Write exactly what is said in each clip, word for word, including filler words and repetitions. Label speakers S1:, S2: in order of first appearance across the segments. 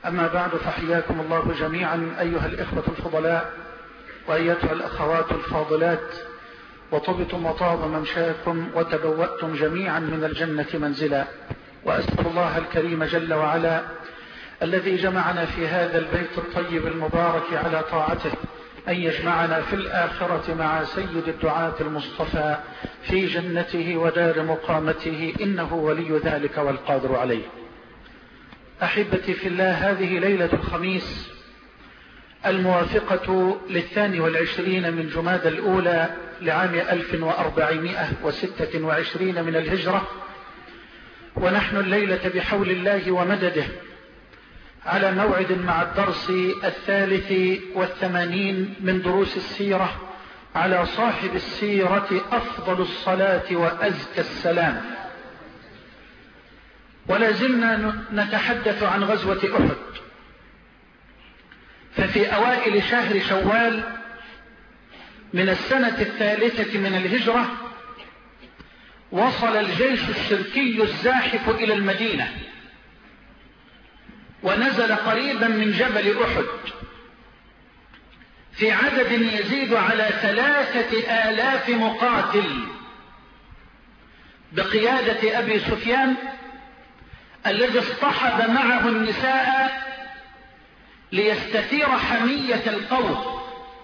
S1: أما بعد، فحياكم الله جميعا أيها الإخوة الفضلاء وأيتها الأخوات الفاضلات، وطبتم وطاب ممشاكم وتبوأتم جميعا من الجنة منزلا. وأسأل الله الكريم جل وعلا الذي جمعنا في هذا البيت الطيب المبارك على طاعته أن يجمعنا في الآخرة مع سيد الدعاة المصطفى في جنته ودار مقامته، إنه ولي ذلك والقادر عليه. أحبتي في الله، هذه ليلة الخميس الموافقة للثاني والعشرين من جماد الأولى لعام ألف وأربعمائة وستة وعشرين من الهجرة، ونحن الليلة بحول الله ومدده على موعد مع الدرس الثالث والثمانين من دروس السيرة على صاحب السيرة أفضل الصلاة وأزكى السلام. ولا زلنا نتحدث عن غزوة أحد. ففي أوائل شهر شوال من السنة الثالثة من الهجرة وصل الجيش الشركي الزاحف إلى المدينة، ونزل قريبا من جبل أحد في عدد يزيد على ثلاثة آلاف مقاتل بقيادة أبي سفيان، الذي اصطحب معه النساء ليستثير حمية القوم،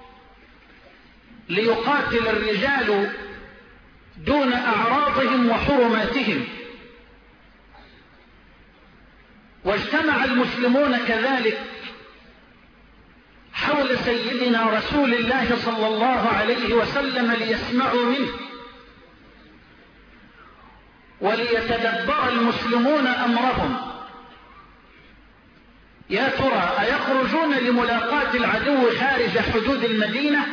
S1: ليقاتل الرجال دون أعراضهم وحرماتهم. واجتمع المسلمون كذلك حول سيدنا رسول الله صلى الله عليه وسلم ليسمعوا منه، وليتدبر المسلمون أمرهم. يا ترى أيخرجون لملاقاة العدو خارج حدود المدينة،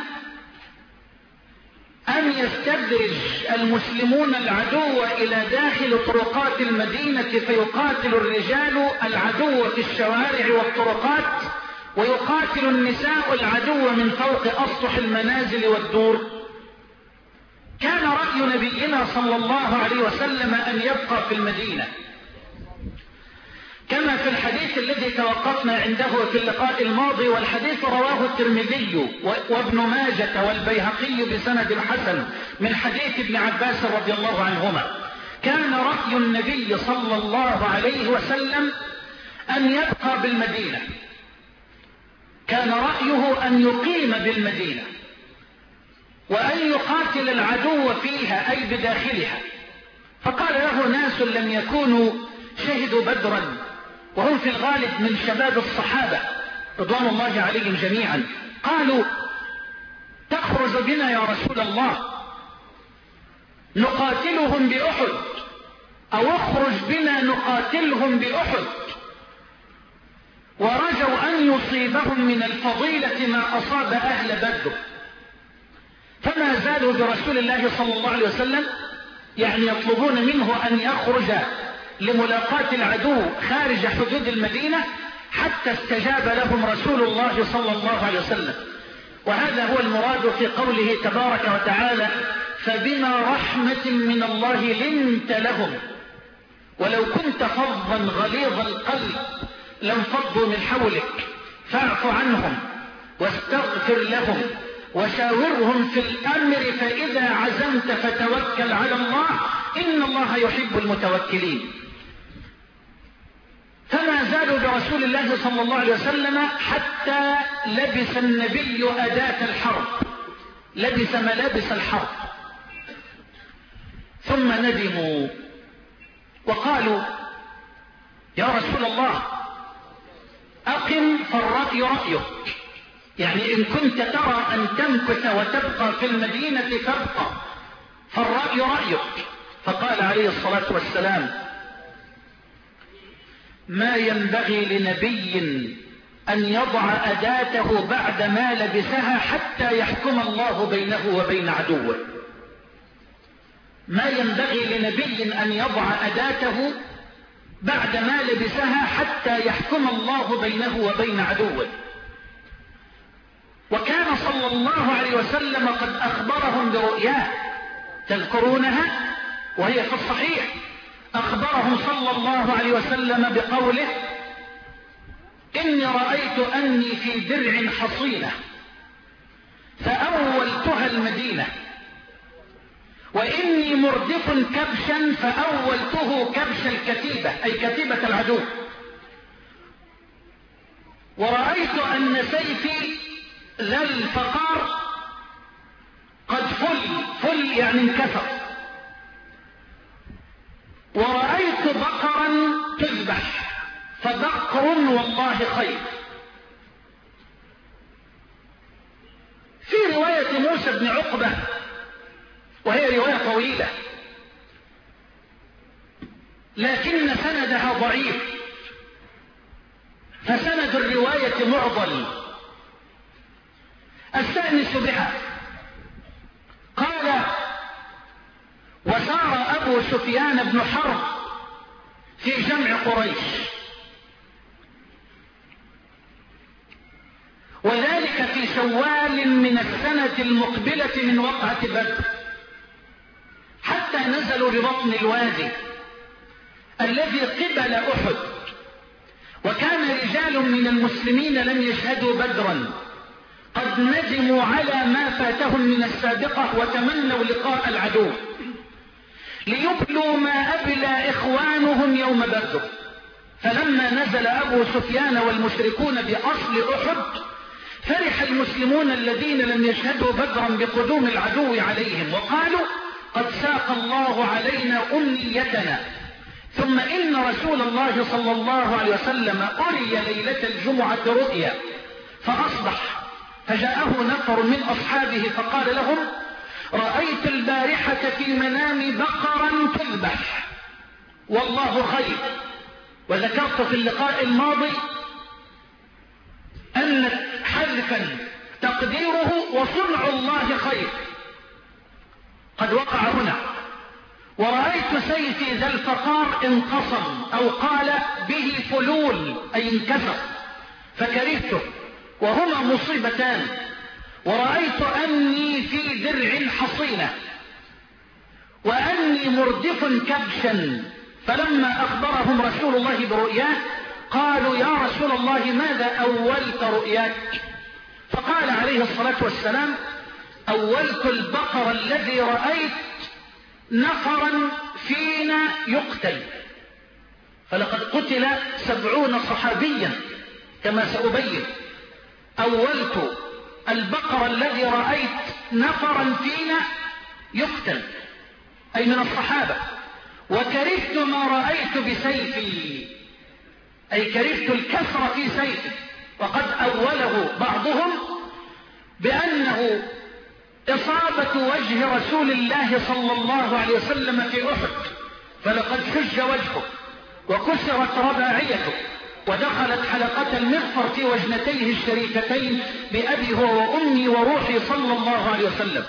S1: أم يستدرج المسلمون العدو إلى داخل طرقات المدينة فيقاتل الرجال العدو في الشوارع والطرقات، ويقاتل النساء العدو من فوق أسطح المنازل والدور؟ كان رأي نبينا صلى الله عليه وسلم أن يبقى في المدينة، كما في الحديث الذي توقفنا عنده في اللقاء الماضي، والحديث رواه الترمذي وابن ماجة والبيهقي بسند حسن من حديث ابن عباس رضي الله عنهما. كان رأي النبي صلى الله عليه وسلم أن يبقى بالمدينة، كان رأيه أن يقيم بالمدينة وأن يقاتل العدو فيها أي بداخلها. فقال له ناس لم يكونوا شهدوا بدرا، وهم في الغالب من شباب الصحابة رضوان الله عليهم جميعا، قالوا: تخرج بنا يا رسول الله نقاتلهم بأحد، أو اخرج بنا نقاتلهم بأحد. ورجوا أن يصيبهم من الفضيلة ما أصاب أهل بدر، فما زالوا برسول الله صلى الله عليه وسلم يعني يطلبون منه أن يخرج لملاقاة العدو خارج حدود المدينة، حتى استجاب لهم رسول الله صلى الله عليه وسلم. وهذا هو المراد في قوله تبارك وتعالى: فبما رحمة من الله لنت لهم ولو كنت فظا غليظ القلب لانفضوا من حولك فاعف عنهم واستغفر لهم وشاورهم في الأمر فإذا عزمت فتوكل على الله إن الله يحب المتوكلين. فما زالوا برسول الله صلى الله عليه وسلم حتى لبس النبي أداة الحرب، لبس ملابس الحرب، ثم ندموا وقالوا: يا رسول الله أقم فالرأي رأيك، يعني إن كنت ترى أن تمكث وتبقى في المدينة فابقى، فالرأي رأيك. فقال عليه الصلاة والسلام: ما ينبغي لنبي أن يضع أداته بعد ما لبسها حتى يحكم الله بينه وبين عدوه. ما ينبغي لنبي أن يضع أداته بعد ما لبسها حتى يحكم الله بينه وبين عدوه. وكان صلى الله عليه وسلم قد أخبرهم برؤياه، تذكرونها وهي في الصحيح. أخبرهم صلى الله عليه وسلم بقوله: إني رأيت أني في درع حصينة فأولتها المدينة، وإني مردف كبشا فأولته كبش الكتيبة أي كتيبة العدو، ورأيت أن سيفي ذا الفقار قد فل فل يعني انكسر، ورأيت بقرا تذبح فبقر والله خير. في رواية موسى بن عقبة وهي رواية طويلة لكن سندها ضعيف، فسند الرواية معضل استأنس بها. قال: وسار أبو سفيان بن حرب في جمع قريش، وذلك في شوال من السنة المقبلة من وقعة بدر، حتى نزلوا ببطن الوادي الذي قبل أحد، وكان رجال من المسلمين لم يشهدوا بدرا قد ندموا على ما فاتهم من السابقة وتمنوا لقاء العدو ليبلوا ما أبلى إخوانهم يوم بدر. فلما نزل أبو سفيان والمشركون بأصل أحد فرح المسلمون الذين لم يشهدوا بدرا بقدوم العدو عليهم، وقالوا: قد ساق الله علينا أمنيتنا. ثم إن رسول الله صلى الله عليه وسلم أري ليلة الجمعة رؤيا فأصبح، فجاءه نفر من أصحابه فقال لهم: رأيت البارحة في منام بقرا تذبح والله خير. وذكرت في اللقاء الماضي أن حذفا تقديره وصنع الله خير قد وقع هنا. ورأيت سيفي ذا الفقار انقصم أو قال به فلول أي انكسر فكرهته، وهما مصيبتان. ورأيت أني في درع حصينة وأني مردف كبشا، فلما أخبرهم رسول الله برؤياه قالوا: يا رسول الله ماذا أولت رؤياك؟ فقال عليه الصلاة والسلام: أولت البقر الذي رأيت نفرا فينا يقتل، فلقد قتل سبعون صحابيا كما سأبين. أولت البقر الذي رأيت نفرا فينا يقتل أي من الصحابة، وكرهت ما رأيت بسيفي أي كرهت الكسر في سيفي. وقد أوله بعضهم بأنه إصابة وجه رسول الله صلى الله عليه وسلم في أحد، فلقد شج وجهه وكسرت رباعيته ودخلت حلقة المغفر في وجنتيه الشريفتين بأبي هو وأمي وروحي صلى الله عليه وسلم.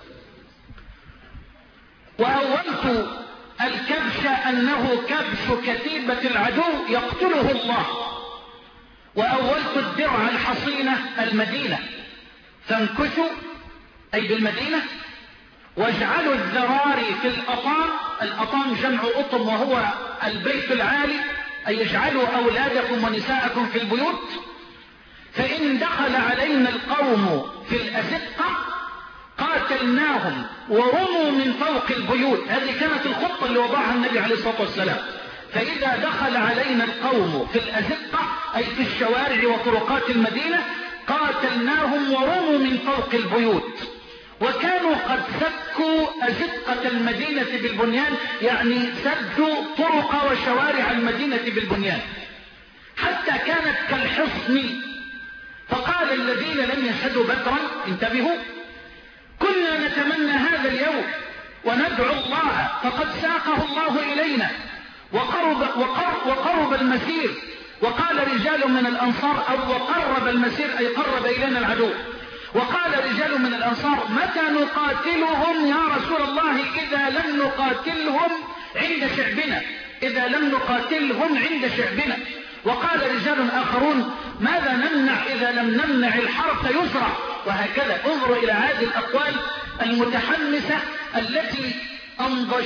S1: وأولت الكبش أنه كبش كتيبة العدو يقتله الله. وأولت الدرع الحصينة المدينة، فانكثوا أي بالمدينة، واجعلوا الذراري في الأطام. الأطام جمع أطم وهو البيت العالي، أي اجعلوا أولادكم ونساءكم في البيوت، فإن دخل علينا القوم في الأزقة قاتلناهم ورموا من فوق البيوت. هذه كانت الخطة اللي وضعها النبي عليه الصلاة والسلام. فإذا دخل علينا القوم في الأزقة أي في الشوارع وطرقات المدينة قاتلناهم ورموا من فوق البيوت. وكانوا قد سكوا أزقة المدينة بالبنيان، يعني سدوا طرق وشوارع المدينة بالبنيان حتى كانت كالحصن. فقال الذين لم يشهدوا بدرا: انتبهوا، كنا نتمنى هذا اليوم وندعو الله فقد ساقه الله إلينا وقرب, وقرب, وقرب المسير. وقال رجال من الأنصار أو وقرب المسير أي قرب إلينا العدو. وقال رجال من الأنصار: متى نقاتلهم يا رسول الله إذا لم نقاتلهم عند شعبنا إذا لم نقاتلهم عند شعبنا. وقال رجال آخرون: ماذا نمنع إذا لم نمنع الحرث يزرع. وهكذا. انظروا إلى هذه الأقوال المتحمسة التي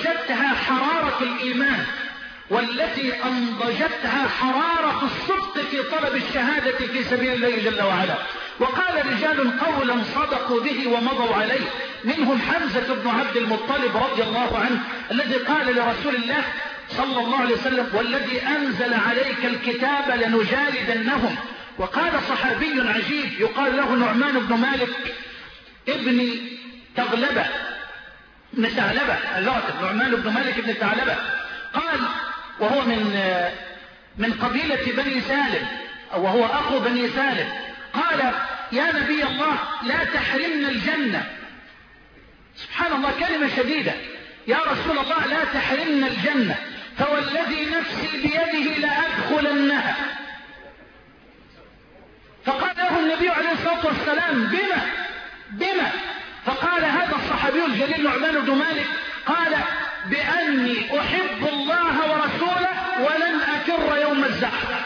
S1: أنضجتها حرارة الإيمان، والتي أنضجتها حرارة الصدق في طلب الشهادة في سبيل الله جل وعلا. وقال رجال قولا صدقوا به ومضوا عليه، منهم حمزة بن عبد المطلب رضي الله عنه الذي قال لرسول الله صلى الله عليه وسلم: والذي أنزل عليك الكتاب لنجالدنهم. وقال صحابي عجيب يقال له نعمان بن مالك ابن تغلبة بن ثعلبة، نعمان بن مالك بن ثعلبة، قال وهو من من قبيلة بني سالم وهو أخو بني سالم، قال: يا نبي الله لا تحرمنا الجنة. سبحان الله، كلمة شديدة. يا رسول الله لا تحرمنا الجنة، فوالذي نفسي بيده لأدخلنها. فقال له النبي عليه الصلاة والسلام: بما بما فقال هذا الصحابي الجليل نعمان بن مالك قال: بأني أحب الله ورسوله ولن أكر يوم الزحف.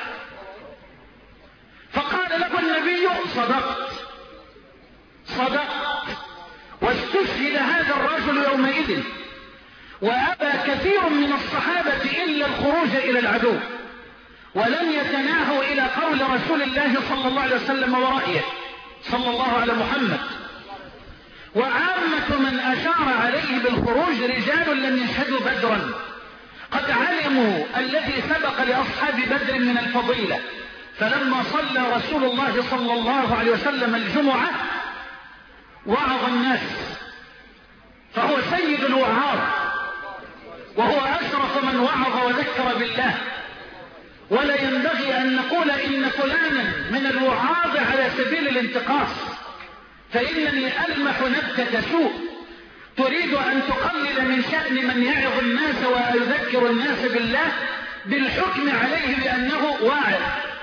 S1: فقال له النبي: صدقت صدقت. واستشهد هذا الرجل يومئذ، وأبى كثير من الصحابة إلا الخروج إلى العدو، ولم يتناهوا إلى قول رسول الله صلى الله عليه وسلم ورأيه صلى الله على محمد. وعامة من أشار عليه بالخروج رجال لم يشهدوا بدرا، قد علموا الذي سبق لأصحاب بدر من الفضيلة. فلما صلى رسول الله صلى الله عليه وسلم الجمعة وعظ الناس، فهو سيد الوعاظ، وهو أشرف من وعظ وذكر بالله. ولا ينبغي أن نقول إن فلانا من الوعاظ على سبيل الانتقاص، فإنني ألمح نبتة سوء تريد أن تقلل من شأن من يعظ الناس ويذكر الناس بالله بالحكم عليه بأنه واعظ.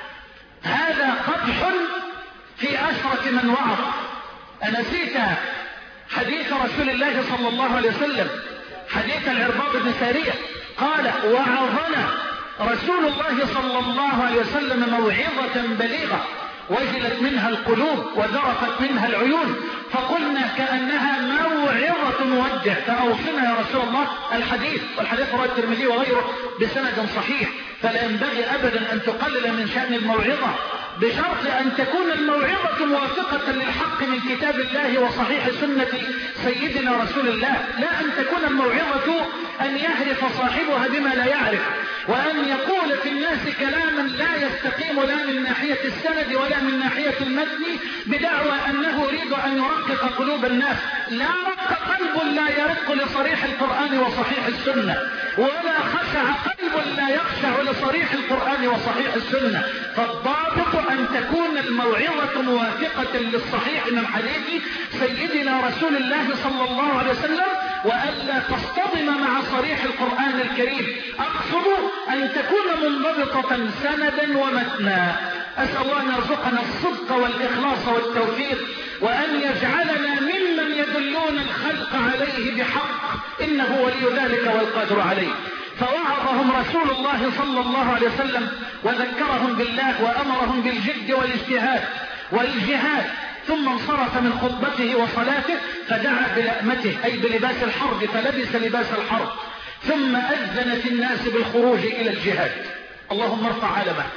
S1: هذا قدح في أشرة من وعظ. أنسيت حديث رسول الله صلى الله عليه وسلم، حديث العرباض بن سارية، قال: وعظنا رسول الله صلى الله عليه وسلم موعظة بليغة وجلت منها القلوب وذرفت منها العيون، فقلنا كأنها موعظة مودع، فأوصنا يا رسول الله الحديث. والحديث رواه الترمذي وغيره بسند صحيح. فلا ينبغي أبدا أن تقلل من شأن الموعظة، بشرط أن تكون الموعظة موافقة للحق من كتاب الله وصحيح سنة سيدنا رسول الله، لا أن تكون الموعظة أن يهرف صاحبها بما لا يعرف، وأن يقول في الناس كلاما لا يستقيم لا من ناحية السند ولا من ناحية المتن بدعوى أنه يريد أن يرقق قلوب الناس. لا رق قلب لا يرق لصريح القرآن وصحيح السنة، ولا خشع قلب لا يخشع لصريح القرآن وصحيح السنة. فالضابط أن تكون الموعظة موافقة للصحيح من حديث سيدنا رسول الله صلى الله عليه وسلم، وألا تصطدم مع صريح القرآن الكريم. أقصد أن تكون منضبطة سندا ومتنا. أسأل الله أن يرزقنا الصدق والإخلاص والتوفيق، وأن يجعلنا ممن يدلون الخلق عليه بحق، إنه ولي ذلك والقادر عليه. فوعظهم رسول الله صلى الله عليه وسلم وذكرهم بالله وأمرهم بالجد والاجتهاد والجهاد، ثم انصرف من خطبته وصلاته فدعا بلأمته أي بلباس الحرب، فلبس لباس الحرب، ثم أذن في الناس بالخروج إلى الجهاد. اللهم ارفع علمه.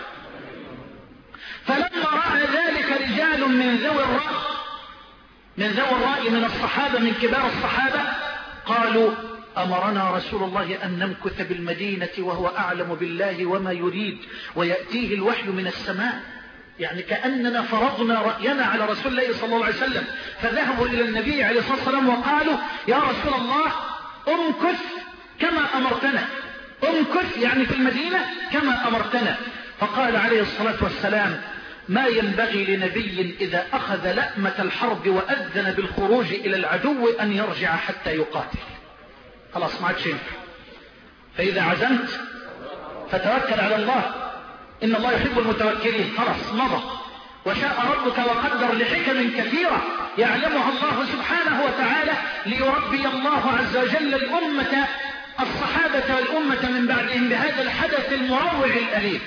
S1: فلما رأى ذلك رجال من ذوي الرأي من ذوي الرأي من الصحابة من كبار الصحابة قالوا: أمرنا رسول الله أن نمكث بالمدينة وهو أعلم بالله وما يريد، ويأتيه الوحي من السماء. يعني كأننا فرضنا رأينا على رسول الله صلى الله عليه وسلم. فذهبوا إلى النبي عليه الصلاة والسلام وقالوا: يا رسول الله امكث كما أمرتنا، امكث يعني في المدينة كما أمرتنا. فقال عليه الصلاة والسلام: ما ينبغي لنبي إذا أخذ لأمة الحرب وأذن بالخروج إلى العدو أن يرجع حتى يقاتل. خلاص ما عادش ينفع. فإذا عزمت فتوكل على الله، إن الله يحب المتوكلين. خلاص مضى، وشاء ربك وقدر لحكم كثيرة يعلمها الله سبحانه وتعالى ليربي الله عز وجل الأمة الصحابة والأمة من بعدهم بهذا الحدث المروع الأليم.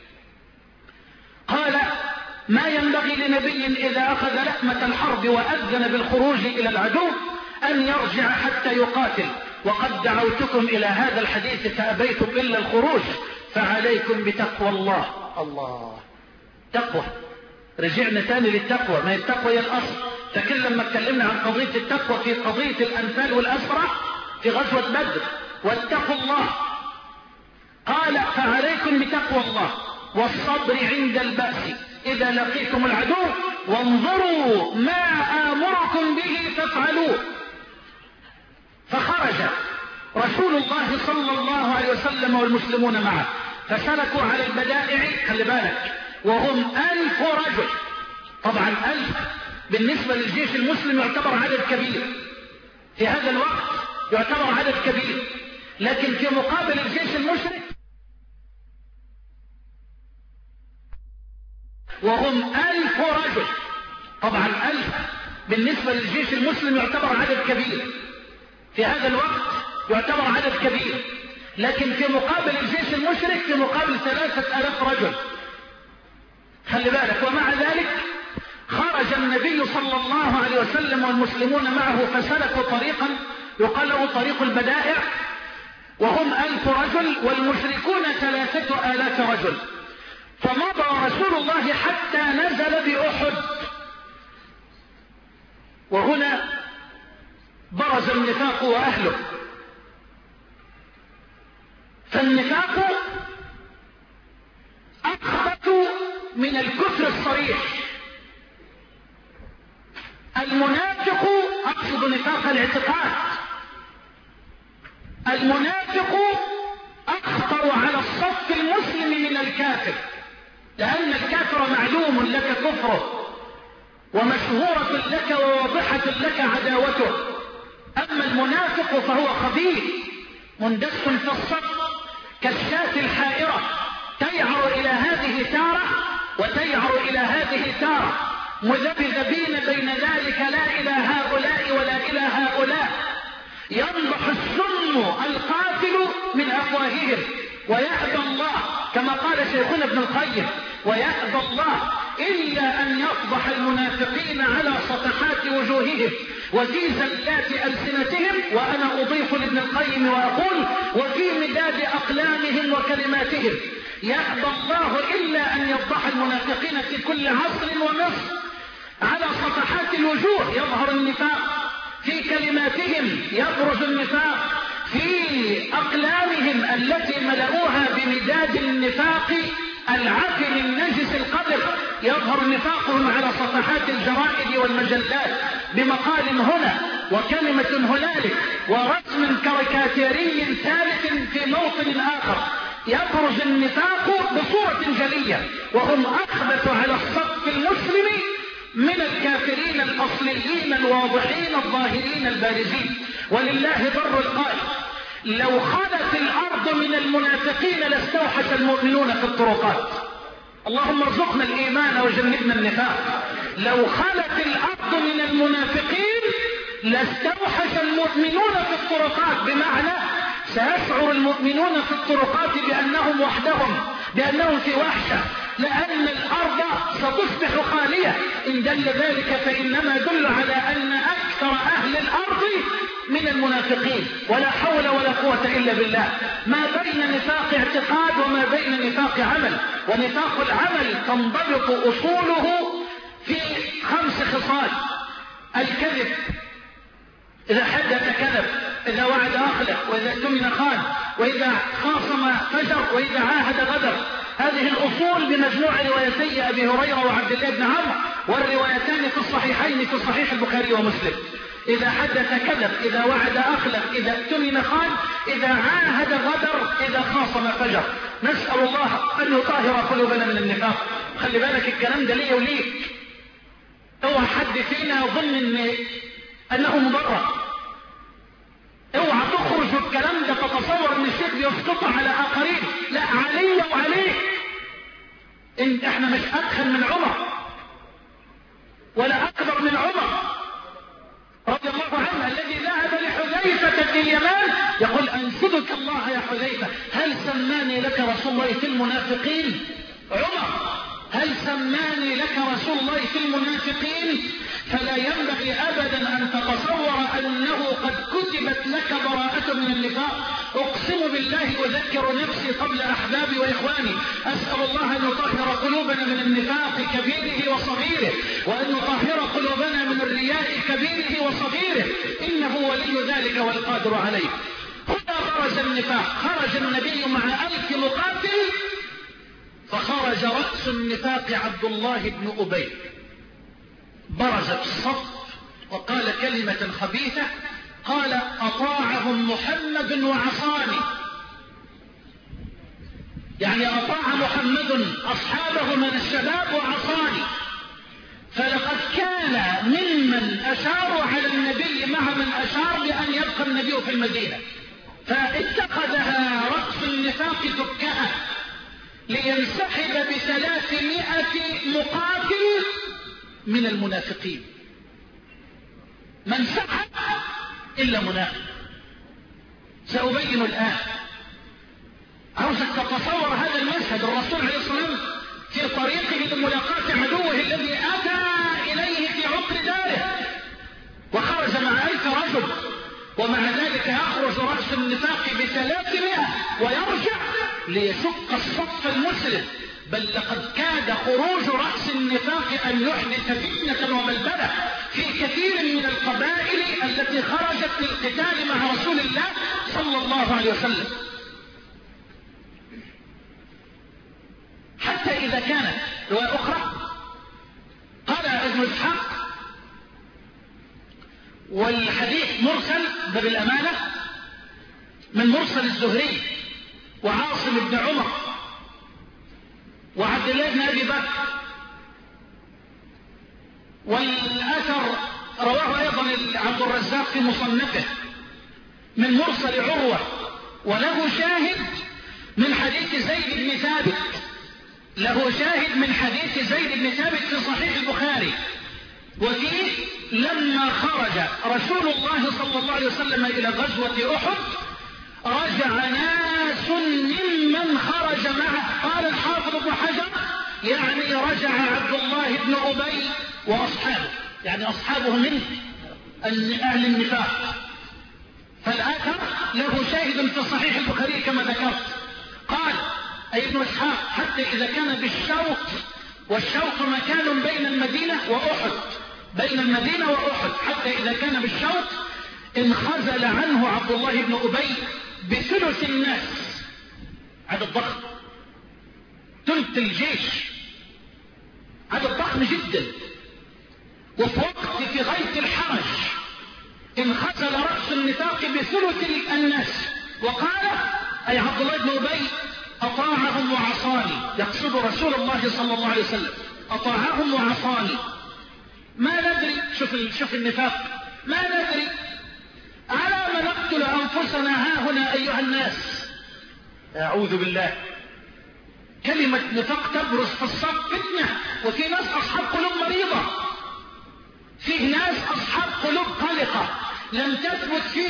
S1: قال: ما ينبغي لنبي إذا أخذ لأمة الحرب وأذن بالخروج إلى العدو أن يرجع حتى يقاتل، وقد دعوتكم إلى هذا الحديث فأبيتم إلا الخروج، فعليكم بتقوى الله. الله تقوى. رجعنا تاني للتقوى، ما هي التقوى هي الأصل. لكن لما اتكلمنا عن قضية التقوى في قضية الأنفال والأسرى في غزوة بدر، واتقوا الله، قال فعليكم بتقوى الله والصبر عند البأس إذا لقيتم العدو وانظروا ما آمركم به فافعلوه. فخرج رسول الله صلى الله عليه وسلم والمسلمون معه فسلكوا على البدائع، خلي بالك، وهم ألف رجل. طبعا ألف بالنسبة للجيش المسلم يعتبر عدد كبير في هذا الوقت، يعتبر عدد كبير، لكن في مقابل الجيش المشرك وهم ألف رجل. طبعا ألف بالنسبة للجيش المسلم يعتبر عدد كبير في هذا الوقت، يعتبر عدد كبير، لكن في مقابل الجيش المشرك في مقابل ثلاثة آلاف رجل. خلي بالك. ومع ذلك خرج النبي صلى الله عليه وسلم والمسلمون معه فسلكوا طريقا يقال له طريق البدائع، وهم ألف رجل والمشركون ثلاثة آلاف رجل. فمضى رسول الله حتى نزل بأحد. وهنا برز النفاق وأهله. فالنفاق أخبث من الكفر الصريح. المنافق، أقصد نفاق الاعتقاد، المنافق أخطر على الصف المسلم من الكافر، لأن الكافر معلوم لك كفره ومشهورة لك وواضحة لك عداوته. أما المنافق فهو خبيث مندس في الصف كالشاة الحائرة، تيعر إلى هذه تارة وتيعر إلى هذه تارة، مذبذبين بين ذلك، لا إلى هؤلاء ولا إلى هؤلاء. ينضح السم القاتل من أفواههم ويأبى الله، كما قال شيخنا ابن القيم، ويأبى الله إلا أن يفضح المنافقين على صفحات وجوههم وفي زلات ألسنتهم، وأنا أضيف لابن القيم وأقول وفي مداد أقلامهم وكلماتهم. يأبى الله إلا أن يفضح المنافقين في كل عصر ومصر على صفحات الوجوه يظهر النفاق، في كلماتهم يبرز النفاق، في أقلامهم التي ملؤوها بمداد النفاق العفن النجس القدر يظهر نفاقهم على صفحات الجرائد والمجلات بمقال هنا وكلمة هنالك ورسم كاريكاتيري ثالث في موطن آخر. يبرز النفاق بصورة جلية، وهم أخبث على الصف المسلم من الكافرين الأصليين الواضحين الظاهرين البارزين. ولله بر القائل لو خلت الأرض من المنافقين لاستوحش المؤمنون في الطرقات. اللهم ارزقنا الإيمان وجنبنا النفاق. لو خلت الأرض من المنافقين لاستوحش المؤمنون في الطرقات، بمعنى سيشعر المؤمنون في الطرقات بأنهم وحدهم، بأنهم في وحشة، لأن الأرض ستصبح خالية. إن دل ذلك فإنما يدل على أن أكثر أهل الأرض من المنافقين، ولا حول ولا قوة إلا بالله. ما بين نفاق اعتقاد وما بين نفاق عمل. ونفاق العمل تنضبط أصوله في خمس خصال: الكذب، إذا حدث كذب، إذا وعد أخلف، وإذا اؤتمن خان، وإذا خاصم فجر، وإذا عاهد غدر. هذه الأصول بمجموع روايتي أبي هريرة وعبد الله بن عمرو، والروايتان في الصحيحين في صحيح البخاري ومسلم. إذا حدث كذب، إذا وعد أخلف، إذا اؤتمن خان، إذا عاهد غدر، إذا خاصم فجر. نسأل الله أن يطهر قلوبنا من النفاق. خلي بالك الكلام ده ليه وليك. اوعى حد فينا يظن إن أنه مضرر. اوعى تخرج الكلام ده تتصور ان الشيخ يسقط على آخرين، لا، علي وعليك. إن احنا مش أدخل من عمر ولا أكبر من عمر رضي الله عنه، الذي ذهب لحذيفة بن اليمان يقول: أنشدك الله يا حذيفة، هل سماني لك رسول الله في المنافقين؟ عمر هل سماني لك رسول الله في المنافقين؟ فلا ينبغي أبدا أن تتصور أنه قد كتبت لك براءة من النفاق. أقسم بالله أذكر نفسي قبل أحبابي وإخواني، أسأل الله أن يطهر قلوبنا من النفاق كبيره وصغيره، وأن يطهر قلوبنا من الرياء كبيره وصغيره، إنه ولي ذلك والقادر عليه. هنا خرج النفاق، خرج النبي مع ألف مقاتل، فخرج رأس النفاق عبد الله بن أبي، برز في الصف وقال كلمة خبيثة، قال أطاعهم محمد وعصاني، يعني أطاع محمد أصحابه من الشباب وعصاني. فلقد كان ممن أشاروا على النبي مع من أشار بأن يبقى النبي في المدينة، فاتخذها رأس النفاق دكاء لينسحب بثلاثمائة مقاتل من المنافقين. من سحب إلا منافق. سأبين الآن. عاوزك تتصور هذا المشهد، الرسول عليه الصلاة والسلام في طريقه لملاقاة عدوه الذي أتى إليه في عقر داره، وخرج مع ألف رجل، ومع ذلك يخرج رأس النفاق بثلاثمائة ويرجع ليشق الصف المسلم. بل لقد كاد خروج رأس النفاق أن يحدث فتنة وبلبلة في كثير من القبائل التي خرجت للقتال مع رسول الله صلى الله عليه وسلم. حتى إذا كانت رواية أخرى قال ابن إسحاق، والحديث مرسل باب الأمانة من مرسل الزهري وعاصم بن عمر وعبد الله بن أبي بكر، والأثر رواه أيضا عبد الرزاق في مصنفه من مرسل عروة، وله شاهد من حديث زيد بن ثابت، له شاهد من حديث زيد بن ثابت في صحيح البخاري. وفيه لما خرج رسول الله صلى الله عليه وسلم إلى غزوة أحد رجع ناس ممن خرج معه. قال الحافظ ابن حجر يعني رجع عبد الله بن أبي وأصحابه، يعني أصحابه من أهل النفاق. فالآثر له شاهد في صحيح البخاري كما ذكرت. قال أي ابن إسحاق حتى إذا كان بالشوط، والشوط مكان بين المدينة وأحد، بين المدينة وأحد، حتى إذا كان بالشوط انخزل عنه عبد الله بن أبي بثلث الناس، عدد ضخم، ثلث الجيش، عدد ضخم جدا. وفي وقت في غاية الحرج انخزل رأس النفاق بثلث الناس، وقال أي عبد الله بن أبي أطاعهم وعصاني، يقصد رسول الله صلى الله عليه وسلم، أطاعهم وعصاني. ما ندري، شوف شوف النفاق، ما ندري على ما نقتل أنفسنا ها هنا أيها الناس. أعوذ بالله. كلمة نفاق تبرز في الصف فتنة، وفي ناس أصحاب قلوب مريضة، في ناس أصحاب قلوب قلقة لم تثبت في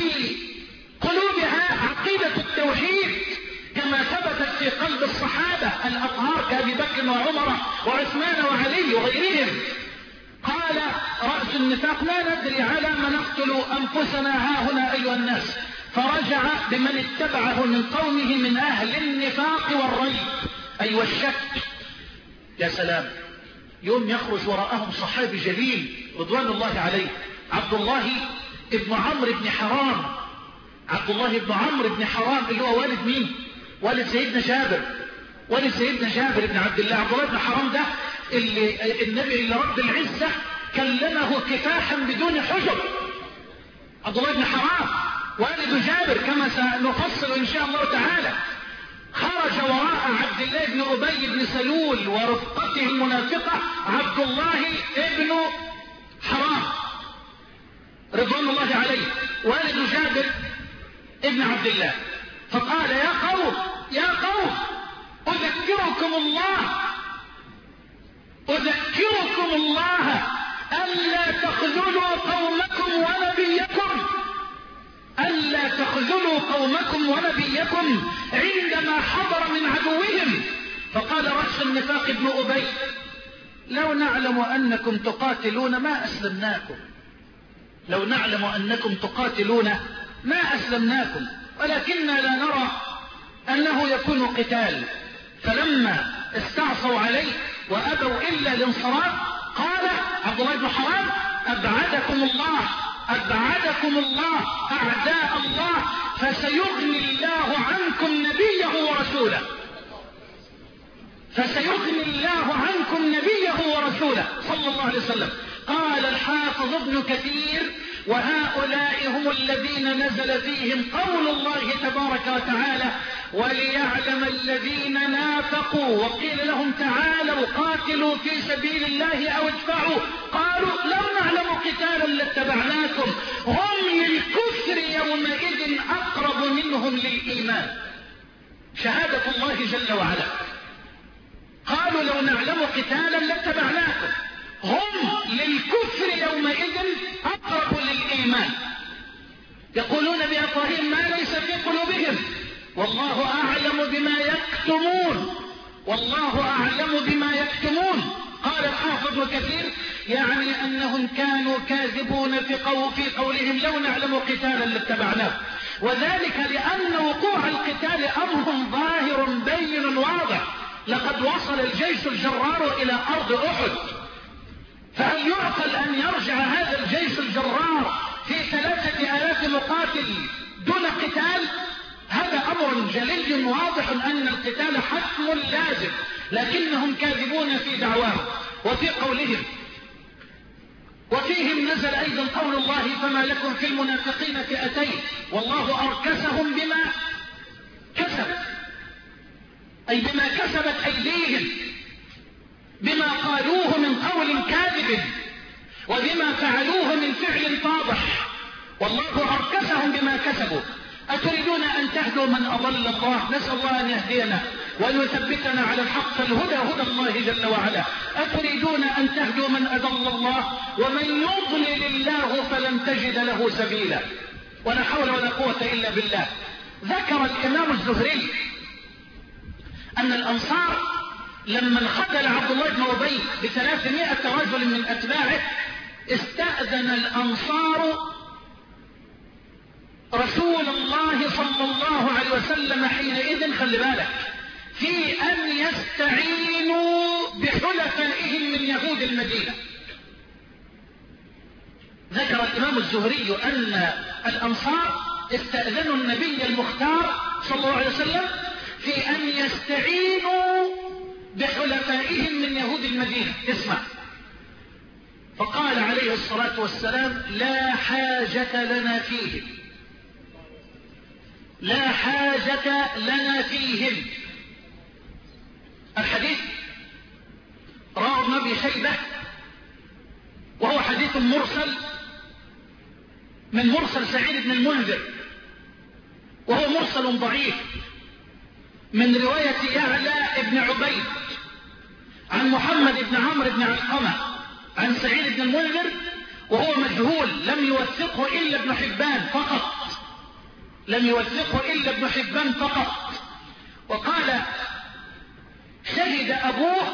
S1: قلوبها عقيدة التوحيد كما ثبتت في قلب الصحابة الأطهار كأبي بكر وعمر وعثمان وعلي وغيرهم. قال رأس النفاق ما ندري على ما نقتل أنفسنا ها هنا أيها الناس. فرجع بمن اتبعه من قومه من أهل النفاق والريب أي والشك. يا سلام، يوم يخرج وراءهم صحابي جليل رضوان الله عليه، عبد الله ابن عمرو بن حرام. عبد الله ابن عمرو بن حرام اللي هو والد مين؟ والد سيدنا جابر، والد سيدنا جابر بن عبد الله. عبد الله بن حرام ده اللي النبي اللي رب العزة كلمه كفاحا بدون حجب. عبد الله بن حرام والد جابر كما سنفصل إن شاء الله تعالى. خرج وراء عبد الله بن أبي بن سلول ورفقته المنافقة عبد الله ابن حرام رضوان الله عليه والد جابر ابن عبد الله. فقال يا قوم يا قوم أذكركم الله أذكركم الله ألا تخذلوا قومكم ونبيكم ألا تخذلوا قومكم ونبيكم عندما حضر من عدوهم فقال رأس النفاق ابن أبي: لو نعلم أنكم تقاتلون ما أسلمناكم، لو نعلم أنكم تقاتلون ما أسلمناكم، ولكننا لا نرى أنه يكون قتال. فلما استعصوا عليه وأبوا إلا الانصراف قال عبد الله بن حرام: أبعدكم الله أبعدكم الله أعداء الله، فسيغني الله عنكم نبيه ورسوله، فسيغني الله عنكم نبيه ورسوله صلى الله عليه وسلم. قال الحافظ ابن كثير: وهؤلاء هم الذين نزل فيهم قول الله تبارك وتعالى: وليعلم الذين نافقوا وقيل لهم تعالوا قاتلوا في سبيل الله أو ادفعوا قالوا لو نعلم قتالا لاتبعناكم هم للكفر يومئذ أقرب منهم للإيمان. شهادة الله جل وعلا. قالوا لو نعلم قتالا لاتبعناكم هم للكفر يومئذ أقرب للإيمان. يقولون بأفواههم ما ليس في قلوبهم والله أعلم بما يكتمون، والله أعلم بما يكتمون. قال الحافظ ابن كثير: يعني أنهم كانوا كاذبون في, قو في قولهم لو نعلم قتالا لاتبعناه، وذلك لأن وقوع القتال أمر ظاهر بين واضح. لقد وصل الجيش الجرار إلى أرض أحد، فهل يعقل أن يرجع هذا الجيش الجرار في ثلاثة آلاف مقاتل دون قتال؟ هذا أمر جلي واضح أن القتال حتم لازم، لكنهم كاذبون في دعواهم وفي قولهم. وفيهم نزل أيضا قول الله: فما لكم في المنافقين فئتين والله أركسهم بما كسب، أي بما كسبت أيديهم، بما قالوه من قول كاذب وبما فعلوه من فعل فاضح، والله أركسهم بما كسبوا. أتريدون أن تهدوا من أضل الله؟ نسأل الله أن يهدينا وأن يثبتنا على الحق، فالهدى هدى الله جل وعلا. أتريدون أن تهدوا من أضل الله؟ ومن يضلل الله فلن تجد له سبيلا. ولا حول ولا قوة إلا بالله. ذكر الإمام الزهري أن الأنصار لما انخذل عبد الله بن أبي بثلاثمائة رجل من أتباعه استأذن الأنصار رسول الله صلى الله عليه وسلم حينئذ، خلي بالك، في أن يستعينوا بحلفائهم من يهود المدينة. ذكر الإمام الزهري أن الأنصار استأذنوا النبي المختار صلى الله عليه وسلم في أن يستعينوا بحلفائهم من يهود المدينة. اسمع، فقال عليه الصلاة والسلام: لا حاجة لنا فيهم، لا حاجة لنا فيهم. الحديث رواه ابن أبي شيبة، وهو حديث مرسل من مرسل سعيد بن المنذر، وهو مرسل ضعيف من رواية يعلى بن عبيد عن محمد بن عمرو بن علقمة عن سعيد بن المنذر، وهو مجهول، لم يوثقه إلا ابن حبان فقط، لم يوثقه إلا ابن حبان فقط. وقال: شهد أبوه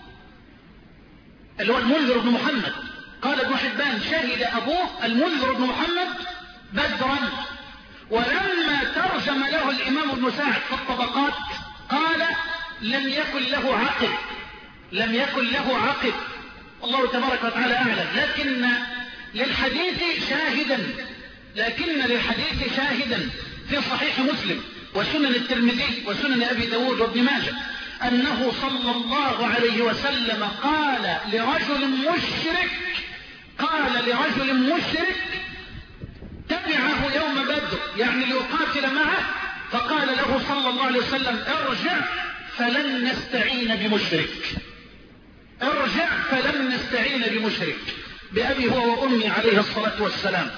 S1: اللي هو المنذر بن محمد، قال ابن حبان: شهد أبوه المنذر بن محمد بدرا. ولما ترجم له الإمام ابن سعد في الطبقات قال: لم يكن له عقب، لم يكن له عقب، الله تبارك وتعالى أعلم. لكن للحديث شاهدا، لكن للحديث شاهدا في صحيح مسلم وسنن الترمذي وسنن أبي داود وابن ماجه أنه صلى الله عليه وسلم قال لرجل مشرك، قال لرجل مشرك تبعه يوم بدر، يعني ليقاتل معه، فقال له صلى الله عليه وسلم: ارجع فلن نستعين بمشرك، ارجع فلن نستعين بمشرك، بأبي هو وأمي عليه الصلاة والسلام.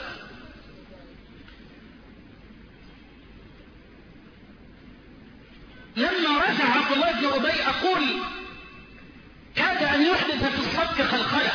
S1: لما رجع عبد الله بن أبي أقول كاد أن يحدث في الصدق خلخلة،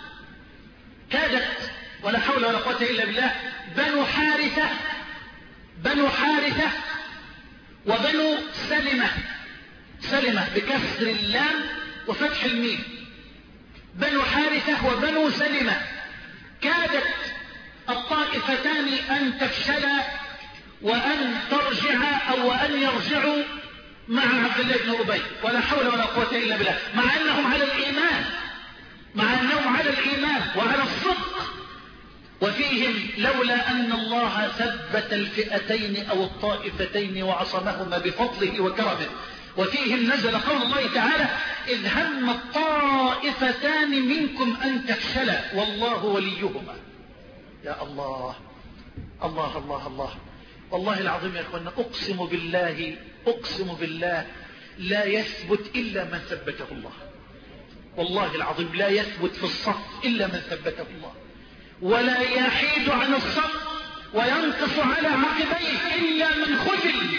S1: كادت، ولا حول ولا قوة إلا بالله، بنو حارثة بنو حارثة وبنو سلمة سلمة بكسر اللام وفتح الميم، بنو حارثة وبنو سلمة، كادت الطائفتان أن تفشلا وأن ترجعا أو أن يرجعوا مع عبد الله بن أبي، ولا حول ولا قوة إلا بالله، مع أنهم على الإيمان، مع أنهم على الإيمان وعلى الصدق، وفيهم لولا أن الله ثبت الفئتين أو الطائفتين وعصمهما بفضله وكرمه. وفيهم نزل قول الله تعالى: إذ هم الطائفتان منكم أن تفشلا والله وليهما. يا الله الله الله الله، والله العظيم يا أخوانا، أقسم بالله أقسم بالله لا يثبت إلا من ثبته الله. والله العظيم لا يثبت في الصف إلا من ثبته الله، ولا يحيد عن الصف وينقص على عقبيه إلا من خذل.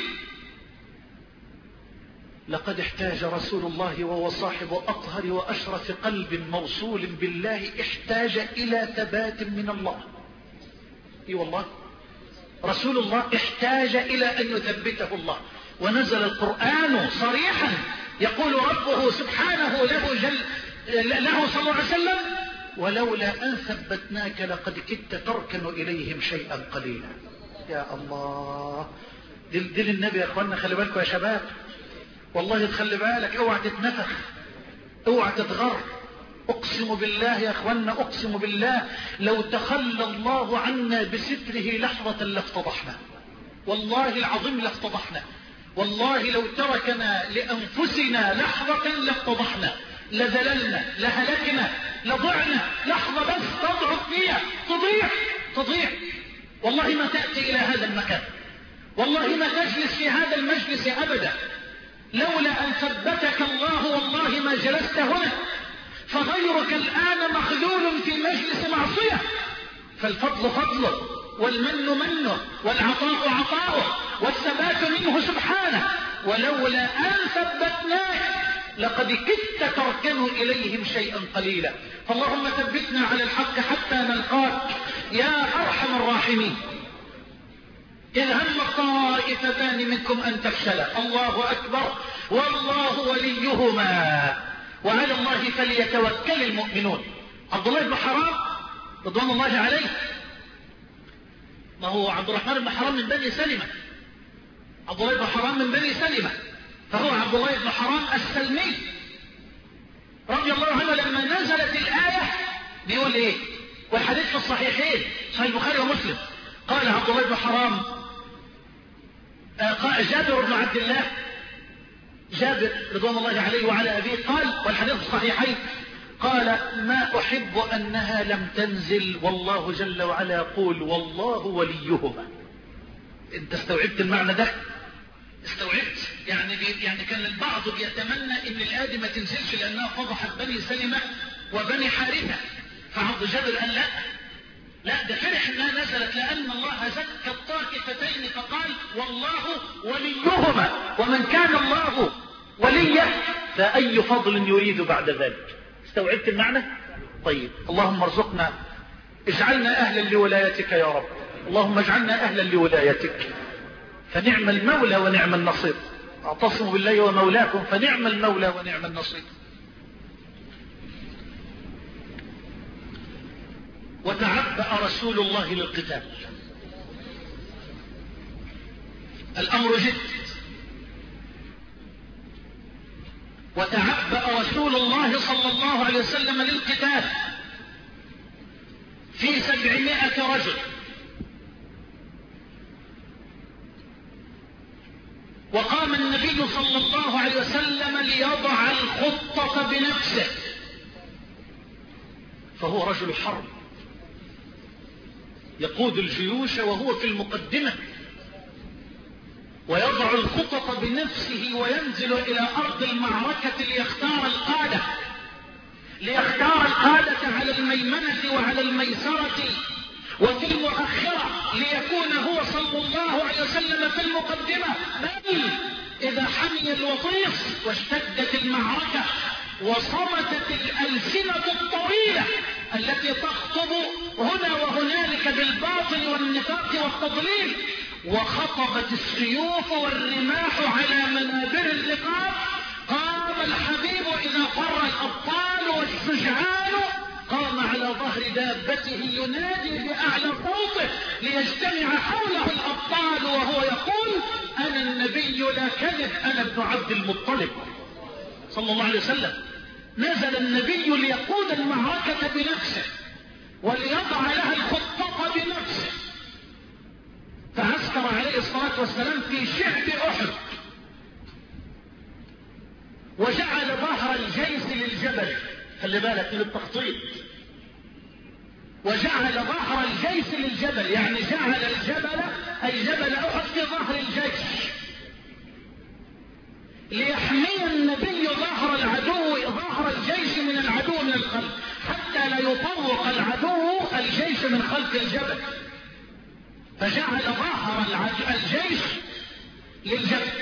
S1: لقد احتاج رسول الله وهو صاحب أطهر وأشرف قلب موصول بالله، احتاج إلى ثبات من الله. اي والله رسول الله احتاج إلى أن يثبته الله، ونزل القرآن صريحا يقول ربه سبحانه له جل له صلى الله عليه وسلم: ولولا أن ثبتناك لقد كدت تركن إليهم شيئا قليلا. يا الله، دل, دل النبي يا أخوانا، خلي بالكم يا شباب، والله تخلي بالك، اوعى تتنفخ، اوعى تتغر. اقسم بالله يا أخوانا، اقسم بالله لو تخلى الله عنا بستره لحظة لافتضحنا، والله العظيم لافتضحنا، والله لو تركنا لأنفسنا لحظة لافتضحنا، لذللنا، لهلكنا، لضعنا لحظة بس تضعف فيها، تضيع تضيع. والله ما تأتي إلى هذا المكان، والله ما تجلس في هذا المجلس أبدا، لولا أن ثبتك الله والله ما جلست هنا. فغيرك الآن مخذول في مجلس معصية، فالفضل فضله، والمن منه، والعطاء عطاؤه، والثبات منه سبحانه. ولولا أن ثبتناك لقد كدت تركن إليهم شيئا قليلا. فاللهم ثبتنا على الحق حتى نلقاك يا أرحم الراحمين. إذ هم الطائفتان منكم أن تفشلا، الله أكبر، والله وليهما وعلى الله فليتوكل المؤمنون. عبد الله بن حرام رضوان الله عليه، ما هو عبد الرحمن بن حرام من بني سلمة، عبد الله بن حرام من بني سلمة، فهو عبد الله بن حرام السلمي رضي الله عنه. لما نزلت الآية بيقول ايه، والحديث في الصحيحين صحيح البخاري ومسلم، قال عبد الله بن حرام، قال جابر بن عبد الله، جابر رضوان الله عليه وعلى أبيه، قال والحديث في الصحيحين، قال: ما أحب أنها لم تنزل والله جل وعلا يقول والله وليهما. انت استوعبت المعنى ده؟ استوعبت؟ يعني يعني كان البعض بيتمنى ان الآية ما تنزلش لأنها فضحت بني سلمة وبني حارثة، فعبد جابر قال لا لا، ده فرح انها نزلت لأن الله زكى الطائفتين فقال والله وليهما، ومن كان الله وليه فأي فضل يريد بعد ذلك. استوعبت المعنى؟ طيب، اللهم ارزقنا، اجعلنا أهلا لولايتك يا رب، اللهم اجعلنا أهلا لولايتك، فنعم المولى ونعم النصير. اعتصموا بالله ومولاكم فنعم المولى ونعم النصير. وتعبأ رسول الله للقتال، الأمر جد. وتعبأ رسول الله صلى الله عليه وسلم للقتال في سبعمائة رجل، وقام النبي صلى الله عليه وسلم ليضع الخطة بنفسه، فهو رجل حرب يقود الجيوش وهو في المقدمة، ويضع الخطط بنفسه وينزل إلى أرض المعركة ليختار القادة ليختار القادة على الميمنة وعلى الميسرة وفي المؤخرة، ليكون هو صلى الله عليه وسلم في المقدمة. بل إذا حمي الوطيس واشتدت المعركة وصمتت الألسنة الطويلة التي تخطب هنا وهنالك بالباطل والنفاق والتضليل، وخطبت السيوف والرماح على منابر الرقاب، وإنما الحبيب إذا فر الأبطال والشجعان قام على ظهر دابته ينادي بأعلى صوته ليجتمع حوله الأبطال وهو يقول أنا النبي لا كذب، أنا ابن عبد المطلب صلى الله عليه وسلم. نزل النبي ليقود المعركة بنفسه وليضع لها الخطة بنفسه، فعسكر عليه الصلاة والسلام في شعب أحد وجعل ظهر الجيش للجبل، خلي بالك من التخطيط، وجعل ظهر الجيش للجبل، يعني جعل الجبل أي جبل أحد في ظهر الجيش ليحمي النبي ظهر العدو، ظهر الجيش من العدو من الخلف، حتى لا يطوق العدو الجيش من خلف الجبل، فجعل ظهر الجيش للجبل.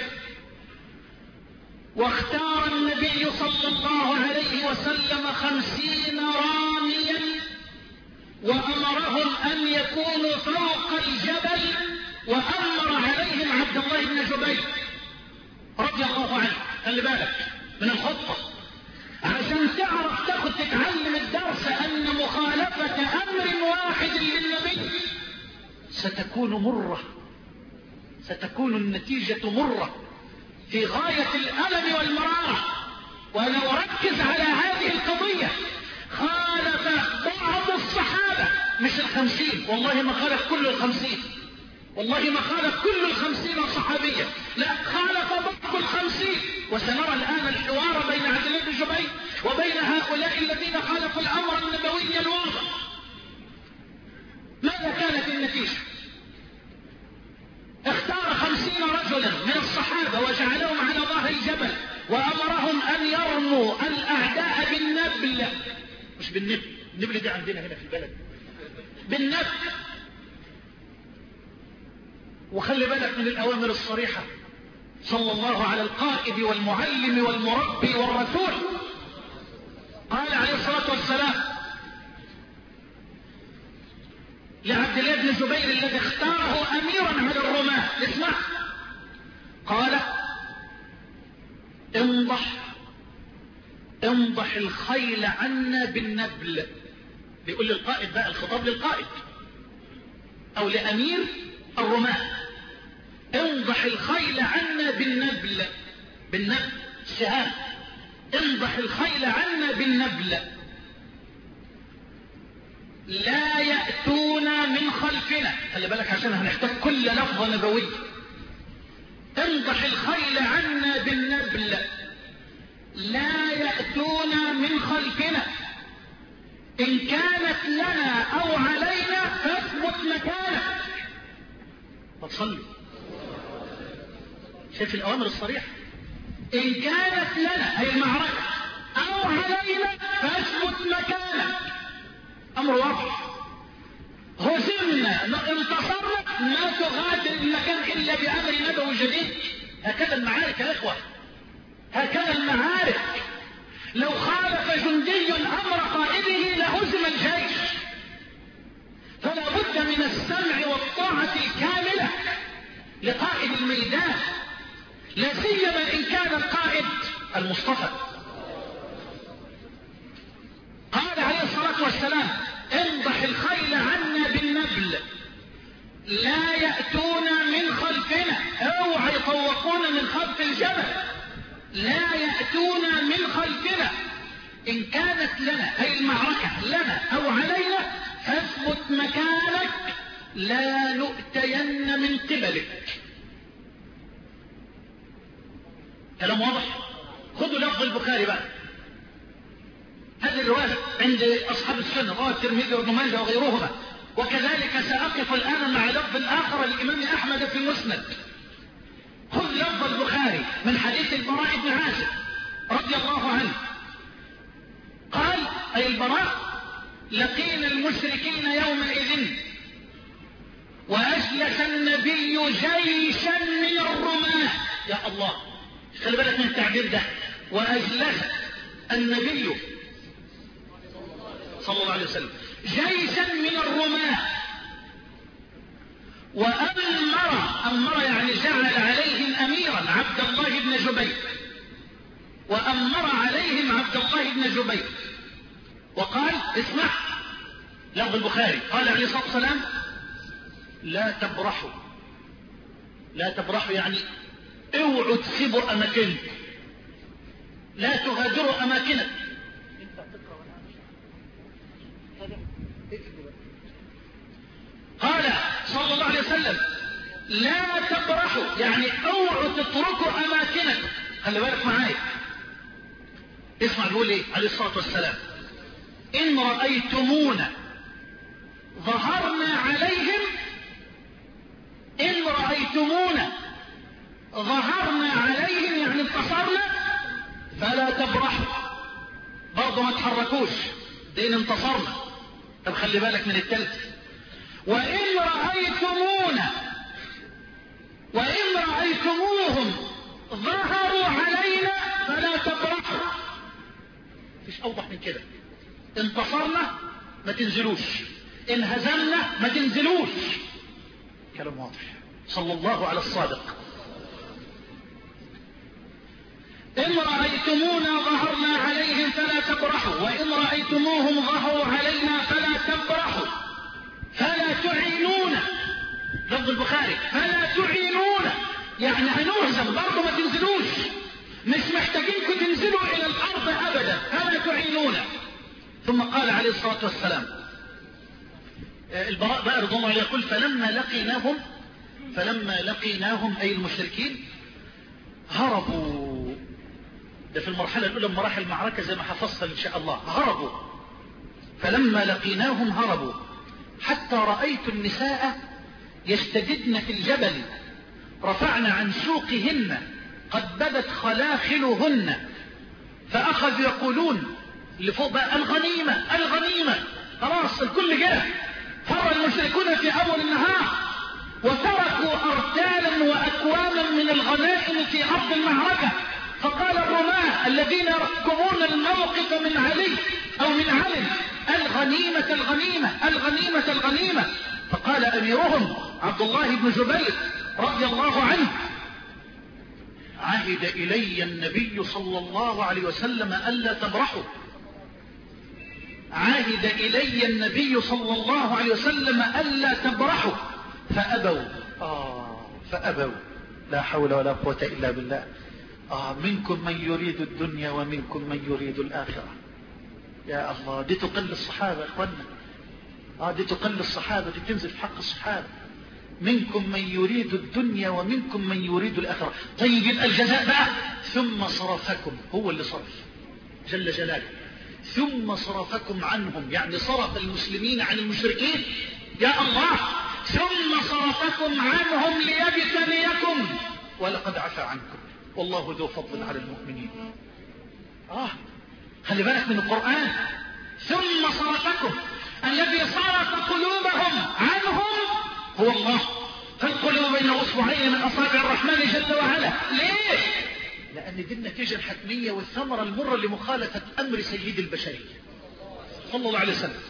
S1: واختار النبي صلى الله عليه وسلم خمسين راميا وأمرهم أن يكونوا فوق الجبل، وأمر عليهم عبد الله بن جبير رضي الله عنه. خلي بالك من الخطة عشان تعرف تاخد تتعلم الدرس أن مخالفة أمر واحد للنبي ستكون مرة، ستكون النتيجة مرة في غاية الألم والمرارة. ولو ركز على هذه القضية، خالف بعض الصحابة مش الخمسين، والله ما خالف كل الخمسين، والله ما خالف كل الخمسين صحابية، لا خالف بعض الخمسين. وسنرى الآن الحوار بين عبد الله بن جبير وبين هؤلاء الذين خالفوا الأمر النبوي الواضح. ماذا كانت النتيجة؟ اختار خمسين رجلا من الصحابة وجعلهم على ظهر الجبل وأمرهم أن يرموا الأعداء بالنبل، مش بالنبل، النبل دي عندنا هنا في البلد، بالنبل. وخلي بالك من الأوامر الصريحة صلى الله على القائد والمعلم والمربي والرسول. قال عليه الصلاة والسلام لعبد الله بن جبير الذي اختاره أميرا على الرماة، اسمع، قال انضح انضح الخيل عنا بالنبل. بيقول للقائد بقى، الخطاب للقائد أو لأمير الرماة، انضح الخيل عنا بالنبل، بالنبل السهام، انضح الخيل عنا بالنبل لا يأتونا من خلفنا. خلي بالك عشان هنحتاج كل لفظة نبوية. انضح الخيل عنا بالنبل لا يأتونا من خلفنا، إن كانت لنا أو علينا فاثبت مكانك. فتصلي شايف الأوامر الصريحة، إن كانت لنا أي المعركة أو علينا فاثبت مكانك. أمر واضح، هزمنا انتصرنا ما تغادر المكان إلا بأمر نبوي جديد. هكذا المعارك يا إخوة، هكذا المعارك. لو خالف جندي أمر قائده لهزم الجيش، فلا بد من السمع والطاعة الكاملة لقائد الميدان، لا سيما إن كان القائد المصطفى. قال عليه الصلاة والسلام انضح الخيل عنا بالنبل لا يأتونا من خلفنا، اوعى يطوقونا من خلف الجبل، لا يأتونا من خلفنا، إن كانت لنا أي المعركة لنا أو علينا فاثبت مكانك لا نؤتين من قبلك. كلام واضح. خذوا لفظ البخاري بقى، هذه الرواية عند أصحاب السنة، رواه الترمذي وابن ماجه وغيرهما، وكذلك سأقف الآن مع لفظ آخر الإمام أحمد في المسند. خذ لفظ البخاري من حديث البراء بن عازب رضي الله عنه قال أي البراء لقينا المشركين يومئذ وأجلس النبي جيشا من الرماة. يا الله، خلي بالك من التعبير ده، وأجلس النبي صلى الله عليه وسلم جيشا من الرماة وأمر، أمر يعني جعل عليهم أميرا عبد الله بن جبير وأمر عليهم عبد الله بن جبير وقال اسمع، لفظ البخاري، قال عليه الصلاة والسلام لا تبرحوا، لا تبرحوا يعني اوعوا تسيبوا أماكنكم، لا تهاجروا أماكنكم. قال صلى الله عليه وسلم لا تبرحوا يعني اوعوا تتركوا أماكنكم. خلي بالك معايا، اسمع بيقول ايه عليه الصلاة والسلام، إن رأيتمونا ظهرنا عليهم، إن رأيتمونا ظهرنا عليهم يعني انتصرنا فلا تبرحوا، برضو ما تحركوش، دين انتصرنا. طب خلي بالك من الثالث، وإن رأيتمونا وإن رأيتموهم ظهروا علينا فلا تبرحوا. مفيش أوضح من كده، انتصرنا ما تنزلوش، انهزمنا ما تنزلوش. كلام واضح، صلى الله على الصادق. إن رأيتمونا ظهرنا عليهم فلا تبرحوا، وإن رأيتموهم ظهروا علينا فلا تبرحوا، فلا تعينونا. لفظ البخاري فلا تعينونا يعني هنهزم برضه ما تنزلوش، مش محتاجينكم تنزلوا إلى الأرض أبدا، فلا تعينونا. ثم قال عليه الصلاة والسلام، البراء بقى رضي الله عنه يقول فلما لقيناهم فلما لقيناهم أي المشركين هربوا. ده في المرحلة الأولى من مراحل المعركة زي ما حفظت إن شاء الله. هربوا، فلما لقيناهم هربوا حتى رأيت النساء يشتددن في الجبل، رفعن عن سوقهن قد بدت خلاخلهن، فأخذوا يقولون اللي فوق بقى الغنيمة الغنيمة، خلاص الكل جاء. فر المشركون في أول النهار وتركوا أرتالا وأكواما من الغنائم في أرض المعركة. فقال الرماة الذين يركبون الموقف من علي أو من علم الغنيمة الغنيمة الغنيمة الغنيمة. فقال أميرهم عبد الله بن جبير رضي الله عنه عهد إلي النبي صلى الله عليه وسلم ألا تبرحوا، عهد إلي النبي صلى الله عليه وسلم ألا تبرحوا فأبوا. آه فأبوا، لا حول ولا قوة إلا بالله. آه منكم من يريد الدنيا ومنكم من يريد الآخرة. يا الله، دي تقل الصحابة يا إخوانا. آه دي تقل الصحابة، دي تنزل في حق الصحابة. منكم من يريد الدنيا ومنكم من يريد الآخرة. طيب يبقى الجزاء بقى ثم صرفكم، هو اللي صرف جل جلاله، ثم صرفكم عنهم يعني صرف المسلمين عن المشركين. يا الله، ثم صرفكم عنهم ليبتليكم ولقد عفا عنكم والله ذو فضل على المؤمنين. آه خلي بالك من القرآن، ثم صرفكم، الذي صرف قلوبهم عنهم هو الله. فالقلوب بين أصبعين من أصابع الرحمن جل وعلا. ليه؟ لأن دي النتيجة الحتمية والثمرة المرة لمخالفة أمر سيد البشرية صلى الله عليه وسلم.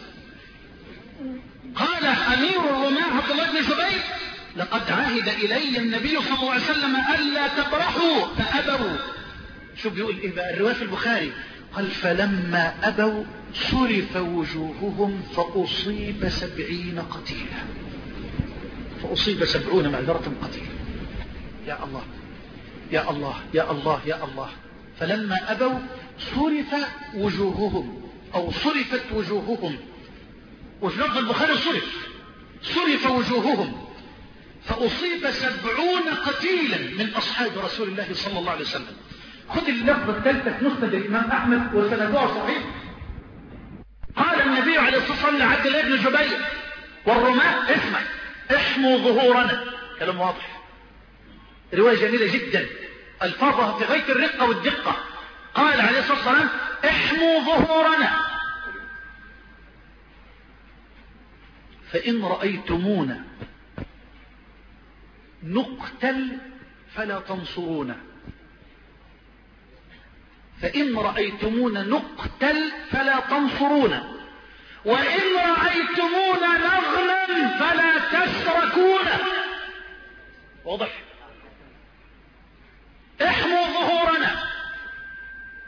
S1: قال أمير الرماة عبد الله بن جبير لقد عهد إلي النبي صلى الله عليه وسلم ألا تبرحوا فأبوا. شو بيقول إيه بقى الرواية في البخاري؟ قال فلما أبوا صرف وجوههم فأصيب سبعين قتيلا، فأصيب سبعون معذرة قتيلا. يا الله يا الله يا الله يا الله. فلما أبوا صرف وجوههم أو صرفت وجوههم، وفي لفظ البخاري صرف صرف وجوههم فأصيب سبعون قتيلا من أصحاب رسول الله صلى الله عليه وسلم. خذ اللفظ الثالثة في مسند الإمام أحمد وسنده صحيح. قال النبي عليه الصلاة والسلام لعبد الله بن جبير والرماة اسمع احموا ظهورنا. كلام واضح، رواية جميلة جدا الفاظها في غاية الرقة والدقة. قال عليه الصلاة والسلام احموا ظهورنا فإن رأيتمونا نقتل فلا تنصرونا، فإن رأيتمونا نقتل فلا تنصرونا، وإن رأيتمونا نغنم فلا تشركونا. واضح؟ احموا ظهورنا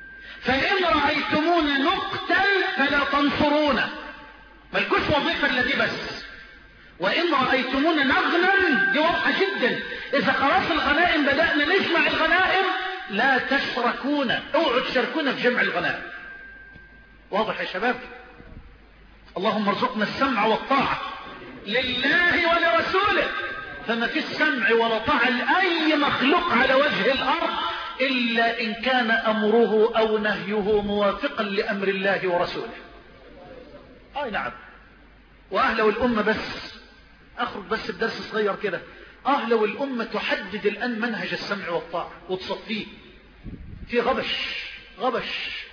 S1: فإن رأيتمونا نقتل فلا تنصرونا، ملكوش وظيفة الذي بس. وإن رأيتمونا نغنم، دي واضحة جدا، إذا خلاص الغنائم بدأنا نجمع الغنائم لا تشركونا، اوعوا تشاركونا في جمع الغنائم. واضح يا شباب؟ اللهم ارزقنا السمع والطاعة لله ولرسوله، فما في السمع ولا طاعة لأي مخلوق على وجه الأرض إلا إن كان أمره أو نهيه موافقا لأمر الله ورسوله. أي نعم. وأهل والأمة، بس أخرج بس بدرس صغير كده، أهل والأمة تحدد الآن منهج السمع والطاعة وتصفيه. في غبش غبش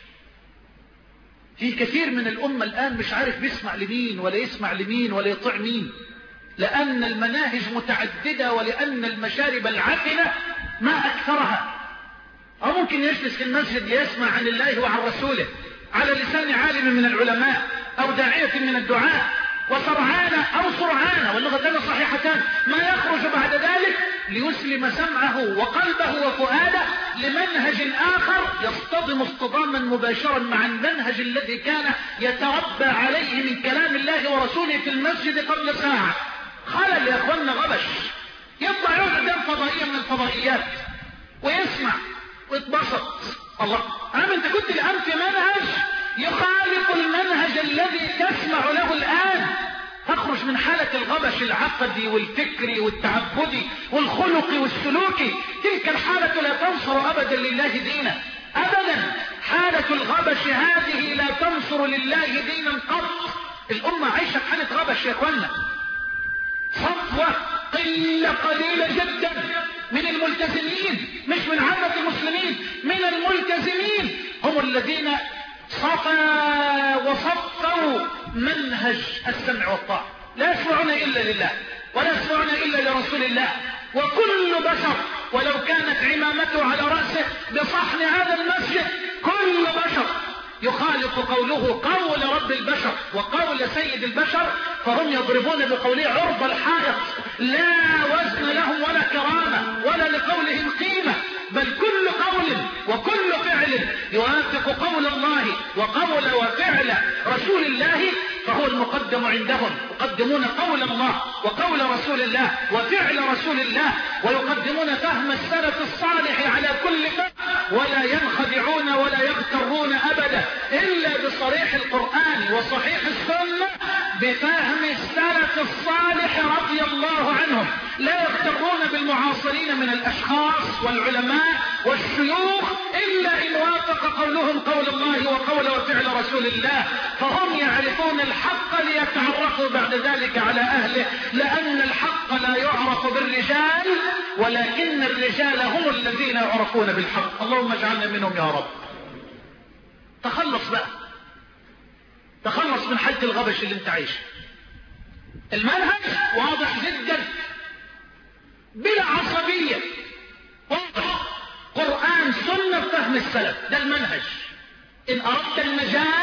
S1: في كثير من الأمة الآن مش عارف بيسمع لمين ولا يسمع لمين ولا يطيع مين، لأن المناهج متعددة ولأن المشارب العفنة ما أكثرها. أو ممكن يجلس في المسجد ليسمع عن الله وعن رسوله على لسان عالم من العلماء أو داعية من الدعاء، وسرعان أو سرعان واللغتان صحيحتان، ما يخرج بعد ذلك ليسلم سمعه وقلبه وفؤاده لمنهج آخر يصطدم اصطداما مباشرا مع المنهج الذي كان يتربى عليه من كلام الله ورسوله في المسجد قبل ساعة. خلل يا اخوانا، غبش. يطلع يقعد قدام فضائية من الفضائيات ويسمع ويتبسط. الله، عم انت كنت الآن في منهج يخالف المنهج الذي تسمع له الآن. تخرج من حالة الغبش العقدي والفكري والتعبدي والخلقي والسلوكي. تلك الحالة لا تنصر أبدا لله دينا، أبدا. حالة الغبش هذه لا تنصر لله دينا قط. الأمة عايشة في حالة غبش يا اخوانا. صفوة قلة قليلة جدا من الملتزمين، مش من عامة المسلمين، من الملتزمين هم الذين صفى وصفوا منهج السمع والطاعة. لا يسمعون إلا لله ولا يسمعون إلا لرسول الله. وكل بشر ولو كانت عمامته على رأسه بصحن هذا المسجد، كل بشر يخالف قوله قول رب البشر وقول سيد البشر، فهم يضربون بقوله عرض الحائط، لا وزن لهم ولا كرامة ولا لقولهم قيمة، بل كل قول وكل فعل يوافق قول الله وقول وفعل رسول الله فهو المقدم عندهم. يقدمون قول الله وقول رسول الله وفعل رسول الله، ويقدمون فهم السلف الصالح على كل فهم، ولا ينخدعون ولا يغترون أبدا إلا بصريح القرآن وصحيح السنة بفهم السلف الصالح رضي الله عنهم. لا يغترون بالمعاصرين من الأشخاص والعلماء والشيوخ إلا إن وافق قولهم قول الله وقول وفعل رسول الله، فهم يعرفون الحق ليتعرفوا بعد ذلك على أهله، لأن الحق لا يعرف بالرجال ولكن الرجال هم الذين يعرفون بالحق. اللهم اجعلنا منهم يا رب. تخلص بقى، تخلص من حالة الغبش اللي انت عايشه. المنهج واضح جدا بلا عصبية، واضح، قرآن سنة فهم السلف، ده المنهج. إن أردت النجاة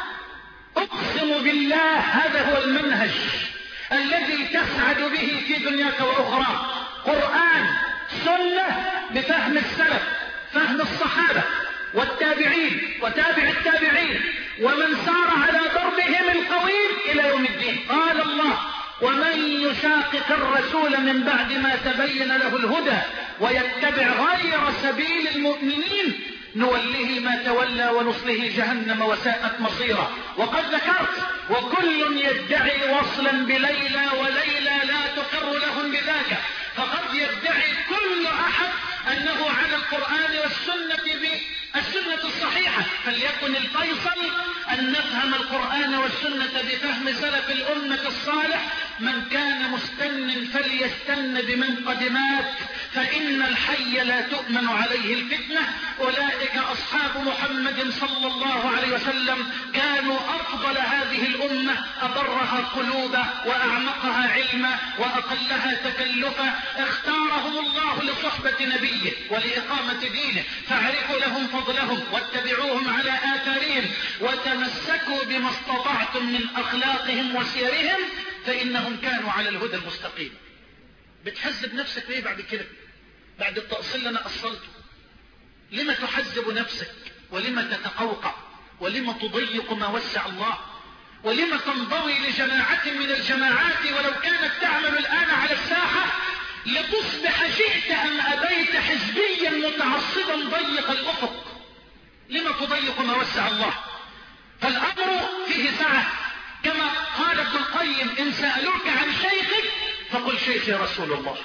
S1: أقسم بالله هذا هو المنهج الذي تسعد به في دنياك وأخرى. قرآن سنة بفهم السلف، فهم الصحابة والتابعين وتابع التابعين ومن سار على دربهم القويم إلى يوم الدين. قال الله ومن يشاقق الرسول من بعد ما تبين له الهدى ويتبع غير سبيل المؤمنين نوله ما تولى ونصله جهنم وساءت مصيرا. وقد ذكرت وكل يدعي وصلا بليلى وليلى لا تقر لهم بذاك، فقد يدعي كل أحد أنه على القرآن والسنة بالسنة الصحيحة، فليكن الفيصل أن نفهم القرآن والسنة بفهم سلف الأمة الصالح. من كان مستن فليستن بمن قد مات، فإن الحي لا تؤمن عليه الفتنة. أولئك أصحاب محمد صلى الله عليه وسلم، كانوا أفضل هذه الأمة، أبرها قلوبا وأعمقها علما وأقلها تكلفا. اختارهم الله لصحبة نبيه ولإقامة دينه، فاعرفوا لهم فضلهم واتبعوهم على آثارهم وتمسكوا بما استطعتم من أخلاقهم وسيرهم، فإنهم كانوا على الهدى المستقيم. بتحزب نفسك ليه بعد كده؟ بعد التأصيل اللي أنا أصلته، لما تحزب نفسك ولم تتقوقع؟ ولم تضيق ما وسع الله؟ ولم تنضوي لجماعة من الجماعات ولو كانت تعمل الآن على الساحة لتصبح شئت أم أبيت حزبيا متعصبا ضيق الأفق؟ لم تضيق ما وسع الله؟ فالأمر فيه سعة، كما قال ابن القيم: إن سألوك عن شيخك فقل شيخي رسول الله،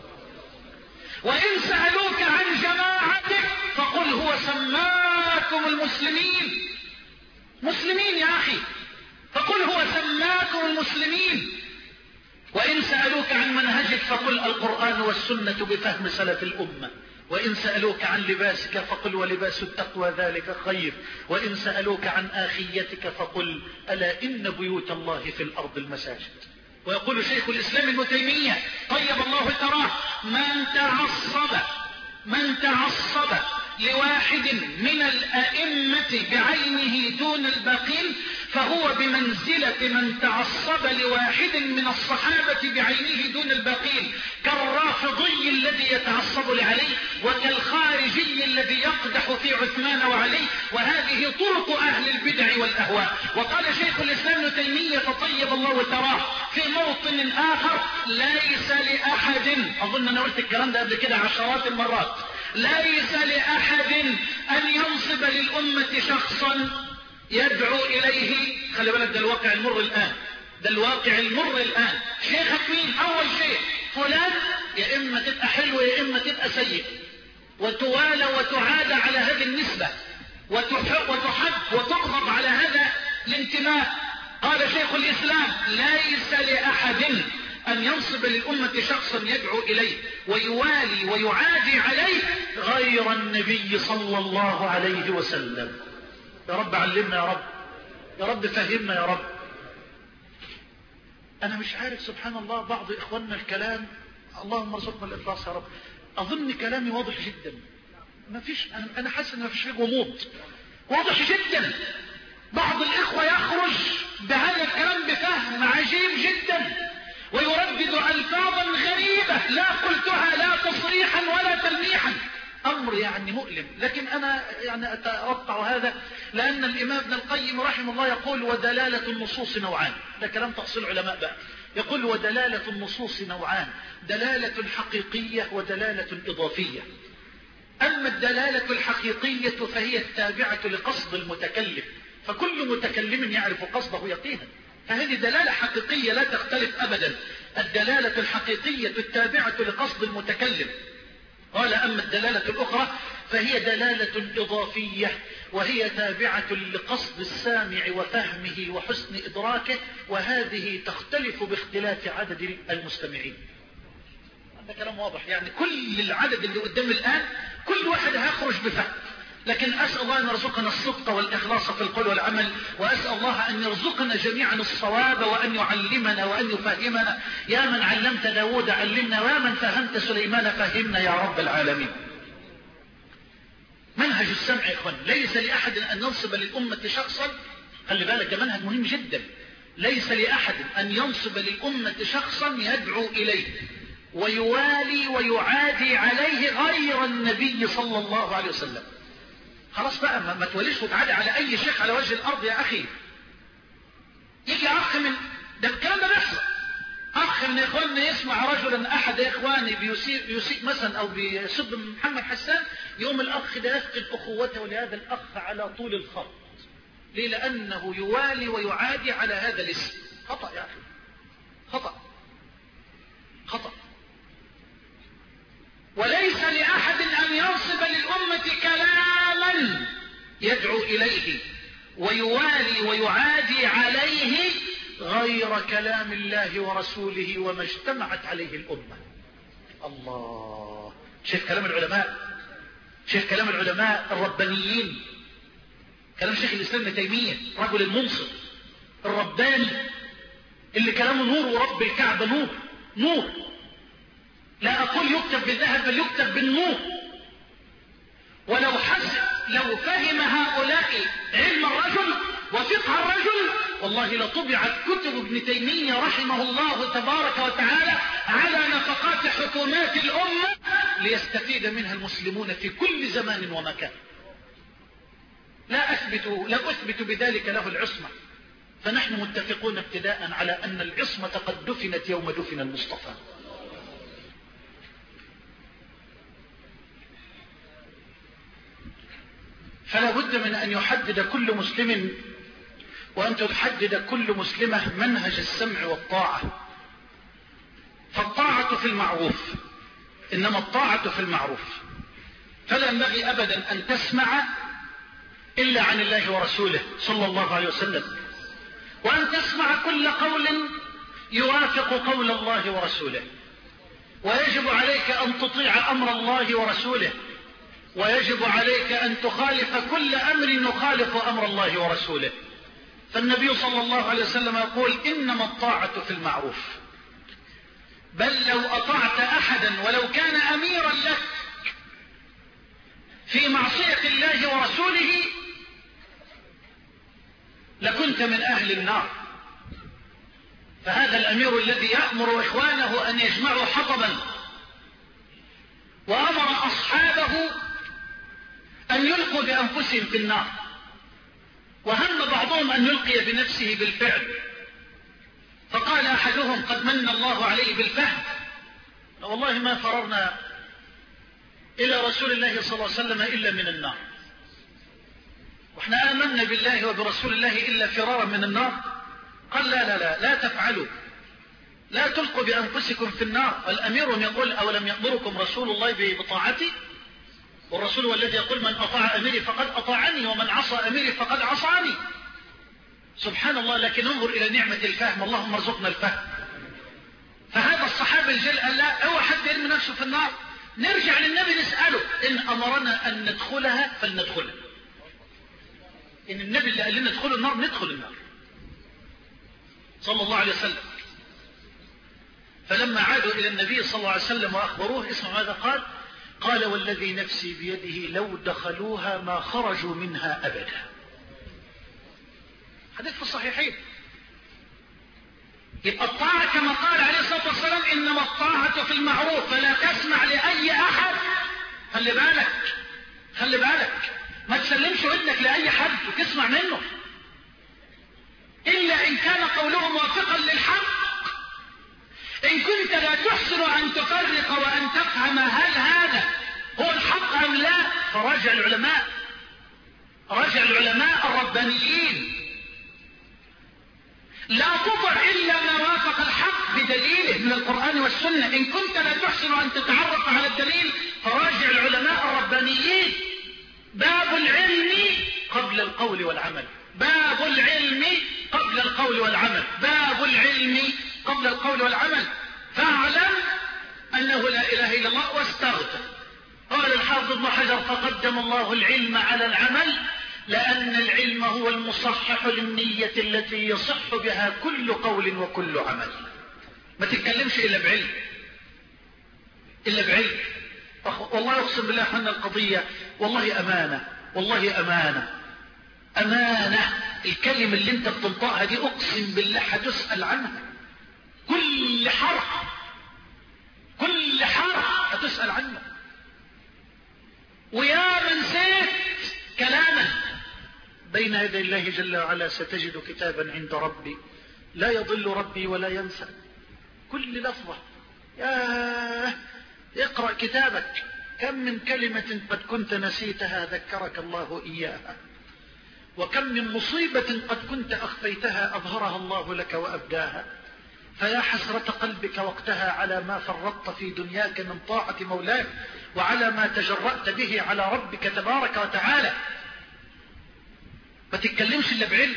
S1: وإن سألوك عن جماعتك فقل هو سماكم المسلمين. مسلمين يا أخي، فقل هو سماكم المسلمين. وإن سألوك عن منهجك فقل القرآن والسنة بفهم سلف الأمة. وإن سألوك عن لباسك فقل ولباس التقوى ذلك خير. وإن سألوك عن آخيتك فقل ألا إن بيوت الله في الأرض المساجد. ويقول شيخ الإسلام ابن تيمية طيب الله ثراه: من تعصب من تعصب لواحد من الأئمة بعينه دون الباقين فهو بمنزلة من تعصب لواحد من الصحابة بعينه دون الباقين، كالرافضي الذي يتعصب لعلي وكالخارجي الذي يقدح في عثمان وعلي. وهذه طرق أهل البدع والأهواء. وقال شيخ الإسلام ابن تيمية طيب الله ثراه في موطن آخر: ليس لأحد، أظن أنا قلت الكلام ده قبل كده عشرات المرات، ليس لأحد أن ينصب للأمة شخصا يدعو إليه. خلي بالك، ده الواقع المر الآن، ده الواقع المر الآن. شيخك مين؟ أول شيء فلان، يا إما تبقى حلو يا إما تبقى سيء، وتوالى وتعاد على هذه النسبة، وتحب وتحب وتغضب على هذا الانتماء. قال شيخ الإسلام: ليس لأحد أن ينصب للأمة شخصا يدعو إليه ويوالي ويعادي عليه غير النبي صلى الله عليه وسلم. يا رب علمنا، يا رب، يا رب فهمنا، يا رب. أنا مش عارف، سبحان الله، بعض إخواننا الكلام، اللهم ارزقنا الإخلاص يا رب، أظن كلامي واضح جدا. ما فيش، أنا حاسس إن ما فيش فيه غموض، واضح جدا. بعض الإخوة يخرج بهذا الكلام بفهم عجيب جدا ويردد ألفاظا غريبة لا قلتها لا تصريحا ولا تلميحا، أمر يعني مؤلم. لكن أنا يعني أترفع هذا لأن الإمام ابن القيم رحمه الله يقول: ودلالة النصوص نوعان. ده كلام تأصيل علماء بقى. يقول: ودلالة النصوص نوعان، دلالة حقيقية ودلالة إضافية. أما الدلالة الحقيقية فهي التابعة لقصد المتكلم، فكل متكلم يعرف قصده يقينا، فهذه دلالة حقيقية لا تختلف أبدا. الدلالة الحقيقية التابعة لقصد المتكلم. قال: أما الدلالة الأخرى فهي دلالة إضافية، وهي تابعة لقصد السامع وفهمه وحسن إدراكه، وهذه تختلف باختلاف عدد المستمعين. هذا كلام واضح، يعني كل العدد اللي قدام الآن كل واحد هيخرج بفهم. لكن أسأل الله أن يرزقنا الصدق والإخلاص في القول والعمل، وأسأل الله أن يرزقنا جميعا الصواب وأن يعلمنا وأن يفهمنا. يا من علمت داود علمنا، ويا من فهمت سليمان فهمنا يا رب العالمين. منهج السمع يا إخوان: ليس لأحد أن ينصب للأمة شخصا. خلي بالك، ده منهج مهم جدا. ليس لأحد أن ينصب للأمة شخصا يدعو إليه ويوالي ويعادي عليه غير النبي صلى الله عليه وسلم. خلاص بقى، ما, ما توليش وتعادي على أي شيخ على وجه الأرض يا أخي. يجي أخ من ده، الكلام ده بيحصل، أخ من إخواننا يسمع رجلا أحد إخواني بيسيء, بيسيء مثلا أو بيسب محمد حسان، يوم الأخ ده يفقد أخوته لهذا الأخ على طول الخط. ليه؟ لأنه يوالي ويعادي على هذا الاسم. خطأ يا أخي، خطأ خطأ. وليس لأحد أن ينصب للأمة كلاما يدعو إليه ويوالي ويعادي عليه غير كلام الله ورسوله وما اجتمعت عليه الأمة. الله، شيخ كلام العلماء، شيخ كلام العلماء الربانيين، كلام شيخ الإسلام ابن تيمية رجل المنصف الرباني اللي كلامه نور، ورب الكعبة نور نور. لا أقول يكتب بالذهب بل يكتب بالنور. ولو حسب لو فهم هؤلاء علم الرجل وفقه الرجل والله لطبعت كتب ابن تيمية رحمه الله تبارك وتعالى على نفقات حكومات الأمة ليستفيد منها المسلمون في كل زمان ومكان. لا أثبت, لا أثبت بذلك له العصمة، فنحن متفقون ابتداء على أن العصمة قد دفنت يوم دفن المصطفى. فلا بد من أن يحدد كل مسلم وأن تحدد كل مسلمة منهج السمع والطاعة. فالطاعة في المعروف، إنما الطاعة في المعروف، فلا ينبغي أبدا أن تسمع إلا عن الله ورسوله صلى الله عليه وسلم، وأن تسمع كل قول يوافق قول الله ورسوله، ويجب عليك أن تطيع أمر الله ورسوله، ويجب عليك أن تخالف كل أمر يخالف أمر الله ورسوله. فالنبي صلى الله عليه وسلم يقول إنما الطاعة في المعروف، بل لو أطعت أحدا ولو كان أميرا لك في معصية الله ورسوله لكنت من أهل النار. فهذا الأمير الذي يأمر إخوانه أن يجمعوا حطبا وأمر أصحابه أن يلقوا بأنفسهم في النار، وهم بعضهم أن يلقي بنفسه بالفعل، فقال أحدهم قد من الله عليه بالفهم، والله ما فررنا إلى رسول الله صلى الله عليه وسلم إلا من النار، وإحنا آمنا بالله وبرسول الله إلا فرارا من النار. قال لا لا لا لا تفعلوا، لا تلقوا بأنفسكم في النار. والأمير يقول أولم يأمركم رسول الله بطاعتي؟ والرسول هو الذي يقول من أطاع أميري فقد أطاعني ومن عصى أميري فقد عصاني. سبحان الله. لكن انظر إلى نعمة الفهم، اللهم ارزقنا الفهم. فهذا الصحابي الجل قال لا اوعى حد يرمي نفسه في النار، نرجع للنبي نسأله إن أمرنا أن ندخلها فلندخلها. إن النبي اللي قال لنا ندخل النار ندخل النار صلى الله عليه وسلم. فلما عادوا إلى النبي صلى الله عليه وسلم وأخبروه اسمع ماذا قال؟ قال والذي نفسي بيده لو دخلوها ما خرجوا منها أبدا. حديث في الصحيحين. يبقى الطاعة كما قال عليه الصلاة والسلام إنما الطاعة في المعروف، فلا تسمع لأي أحد. خلي بالك خلي بالك ما تسلمش ودنك لأي حد وتسمع منه إلا إن كان قوله موافقا للحق. إن كنت لا تحسن أن تفرق وأن تفهم هل هذا هو الحق أم لا، فراجع العلماء راجع العلماء الربانيين. لا تطع إلا ما وافق الحق بدليله من القرآن والسنة. إن كنت لا تحسن أن تتعرف على الدليل فراجع العلماء الربانيين. باب العلم قبل القول والعمل، باب العلم قبل القول والعمل، باب العلم قبل القول والعمل. فاعلم أنه لا إله إلا الله واستغفر. قال الحافظ ابن حجر فقدم الله العلم على العمل لأن العلم هو المصحح للنية التي يصح بها كل قول وكل عمل. ما تتكلمش إلا بعلم، إلا بعلم. والله أقسم بالله أن القضية والله أمانة، والله أمانة أمانة. الكلمة اللي انت بتنطقها دي أقسم بالله هتسأل عنها، كل حرف كل حرف هتسأل عنه. ويا من زيت كلاما بين يدي الله جل وعلا ستجد كتابا عند ربي لا يضل ربي ولا ينسى. كل لفظة يا اقرأ كتابك، كم من كلمة قد كنت نسيتها ذكرك الله إياها، وكم من مصيبة قد كنت أخفيتها أظهرها الله لك وأبداها. فيا حسرة قلبك وقتها على ما فرطت في دنياك من طاعة مولاك وعلى ما تجرأت به على ربك تبارك وتعالى. ما تتكلمش إلا بعلم،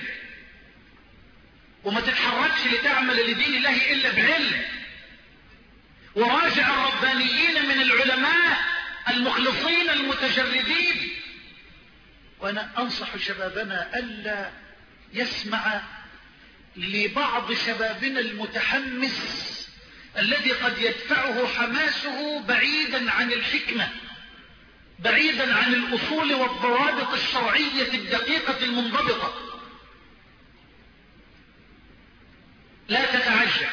S1: وما تتحركش لتعمل لدين الله إلا بعلم. وراجع الربانيين من العلماء المخلصين المتجردين. وأنا أنصح شبابنا ألا يسمع لبعض شبابنا المتحمس الذي قد يدفعه حماسه بعيدا عن الحكمة، بعيدا عن الأصول والضوابط الشرعية الدقيقة المنضبطة. لا تتعجل.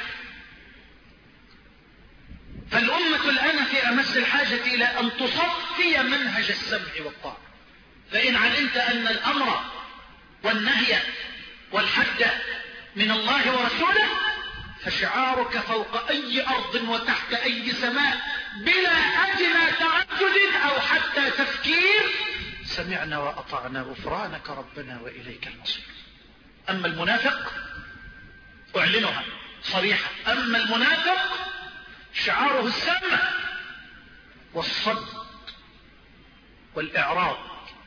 S1: فالأمة الآن في أمس الحاجة إلى أن تصفي منهج السمع والطاعة. فإن علمت أن الأمر والنهي والحد من الله ورسوله فشعارك فوق أي أرض وتحت أي سماء بلا أدنى تعدد أو حتى تفكير: سمعنا وأطعنا غفرانك ربنا وإليك المصير. أما المنافق أعلنها صريحة: أما المنافق شعاره السمع والصد والإعراض.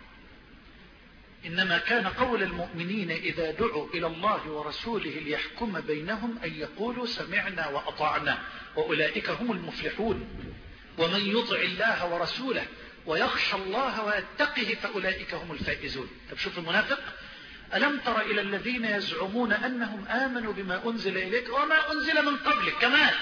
S1: إنما كان قول المؤمنين إذا دعوا إلى الله ورسوله ليحكم بينهم أن يقولوا سمعنا وأطعنا وأولئك هم المفلحون. ومن يطع الله ورسوله ويخشى الله ويتقه فأولئك هم الفائزون. طب شوف المنافق: ألم تر إلى الذين يزعمون أنهم آمنوا بما أنزل إليك وما أنزل من قبلك. كمان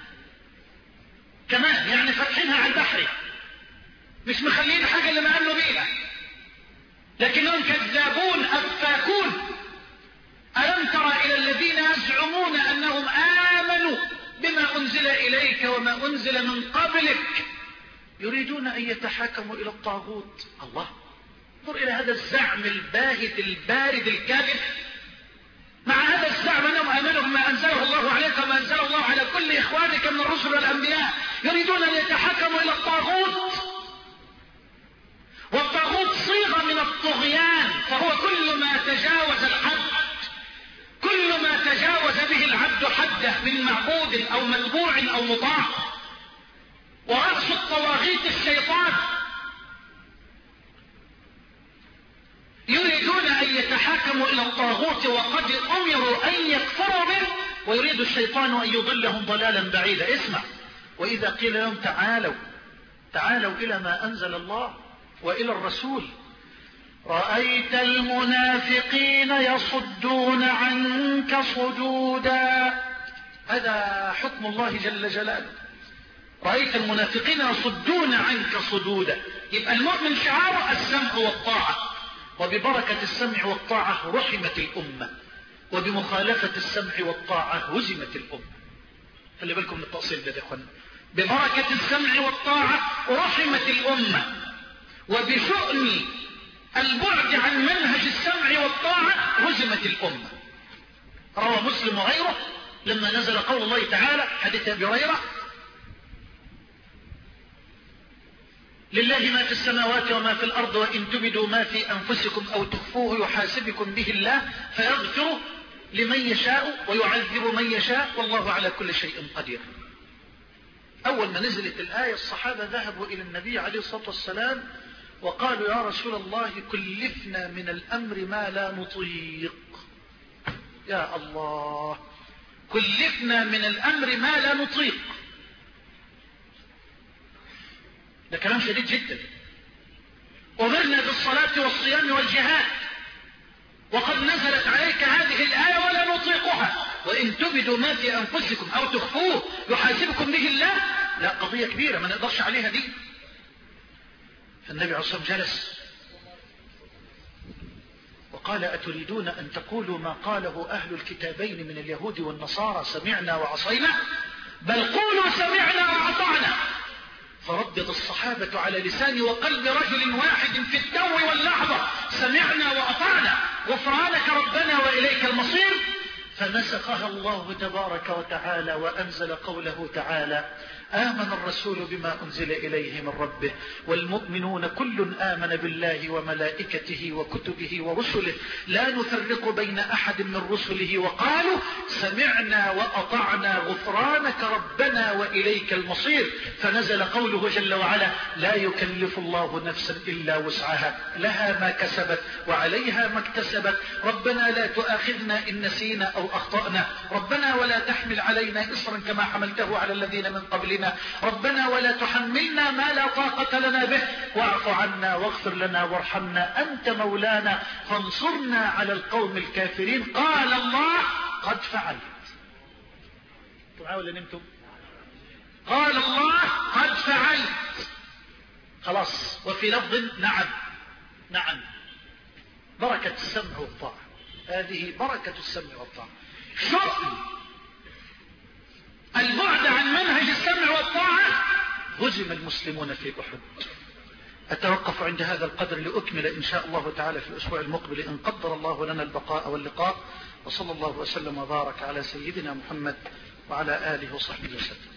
S1: كمان يعني فاتحينها على البحر، مش مخلين حاجة اللي ما قالوا بيها، لكنهم كذابون أفاكون. ألم تر إلى الذين يزعمون أنهم آمنوا بما أنزل إليك وما أنزل من قبلك يريدون أن يتحاكموا إلى الطاغوت. الله، انظر إلى هذا الزعم الباهت البارد الكاذب. مع هذا الزعم أنهم آمنوا بما أنزله الله عليك وما أنزله الله على كل إخوانك من الرسل والأنبياء، يريدون أن يتحاكموا إلى الطاغوت. والطاغوت صيغة من الطغيان، فهو كل ما تجاوز الحد، كل ما تجاوز به العبد حده من معبود أو متبوع أو مطاع. ورأس الطواغيت الشيطان. يريدون أن يتحاكموا إلى الطاغوت وقد أمروا أن يكفروا به، ويريد الشيطان أن يضلهم ضلالا بعيدا. اسمع: وإذا قيل لهم تعالوا تعالوا إلى ما أنزل الله وإلى الرسول رأيت المنافقين يصدون عنك صدودا. هذا حكم الله جل جلاله: رأيت المنافقين يصدون عنك صدودا. يبقى المؤمن شعاره السمع والطاعة، وببركة السمع والطاعة رحمت الأمة، وبمخالفة السمع والطاعة هزمت الأمة. خلي بالكم من التأصيل ده يا اخوانا: ببركة السمع والطاعة رحمت الأمة، وبشؤم البعد عن منهج السمع والطاعة هزمت الأمة. روى مسلم وغيره لما نزل قول الله تعالى حديث أبي هريرة: لله ما في السماوات وما في الأرض وإن تبدوا ما في أنفسكم أو تخفوه يحاسبكم به الله فيغفر لمن يشاء ويعذب من يشاء والله على كل شيء قدير. أول ما نزلت الآية الصحابة ذهبوا إلى النبي عليه الصلاة والسلام وقالوا: يا رسول الله كلفنا من الأمر ما لا نطيق. يا الله، كلفنا من الأمر ما لا نطيق. ده كلام شديد جدا. أمرنا بالصلاة والصيام والجهاد وقد نزلت عليك هذه الآية ولا نطيقها، وإن تبدوا ما في أنفسكم أو تخفوه يحاسبكم به الله. لا، قضية كبيرة ما نقدرش عليها دي. فالنبي عليه الصلاة والسلام جلس وقال: أتريدون أن تقولوا ما قاله أهل الكتابين من اليهود والنصارى سمعنا وعصينا؟ بل قولوا سمعنا وأطعنا. فردد الصحابة على لسان وقلب رجل واحد في التو واللحظة: سمعنا وأطعنا غفرانك ربنا وإليك المصير. فنسخها الله تبارك وتعالى وأنزل قوله تعالى: آمن الرسول بما أنزل إليه من ربه والمؤمنون كل آمن بالله وملائكته وكتبه ورسله لا نفرق بين أحد من رسله وقالوا سمعنا وأطعنا غفرانك ربنا وإليك المصير. فنزل قوله جل وعلا: لا يكلف الله نفسا إلا وسعها لها ما كسبت وعليها ما اكتسبت ربنا لا تؤاخذنا إن نسينا أو أخطأنا ربنا ولا تحمل علينا إصرا كما حملته على الذين من قبلنا ربنا ولا تحملنا ما لا طاقة لنا به واعف عنا واغفر لنا وارحمنا أنت مولانا فانصرنا على القوم الكافرين. قال الله: قد فعلت. ولا نمتم؟ قال الله: قد فعلت. خلاص. وفي لفظ: نعم نعم. بركة السمع والطاعة، هذه بركة السمع والطاعة. شؤم البعد عن منهج السمع والطاعة هزم المسلمون في أحد. أتوقف عند هذا القدر لأكمل إن شاء الله تعالى في الأسبوع المقبل إن قدر الله لنا البقاء واللقاء. وصلى الله وسلم وبارك على سيدنا محمد وعلى آله وصحبه وسلم.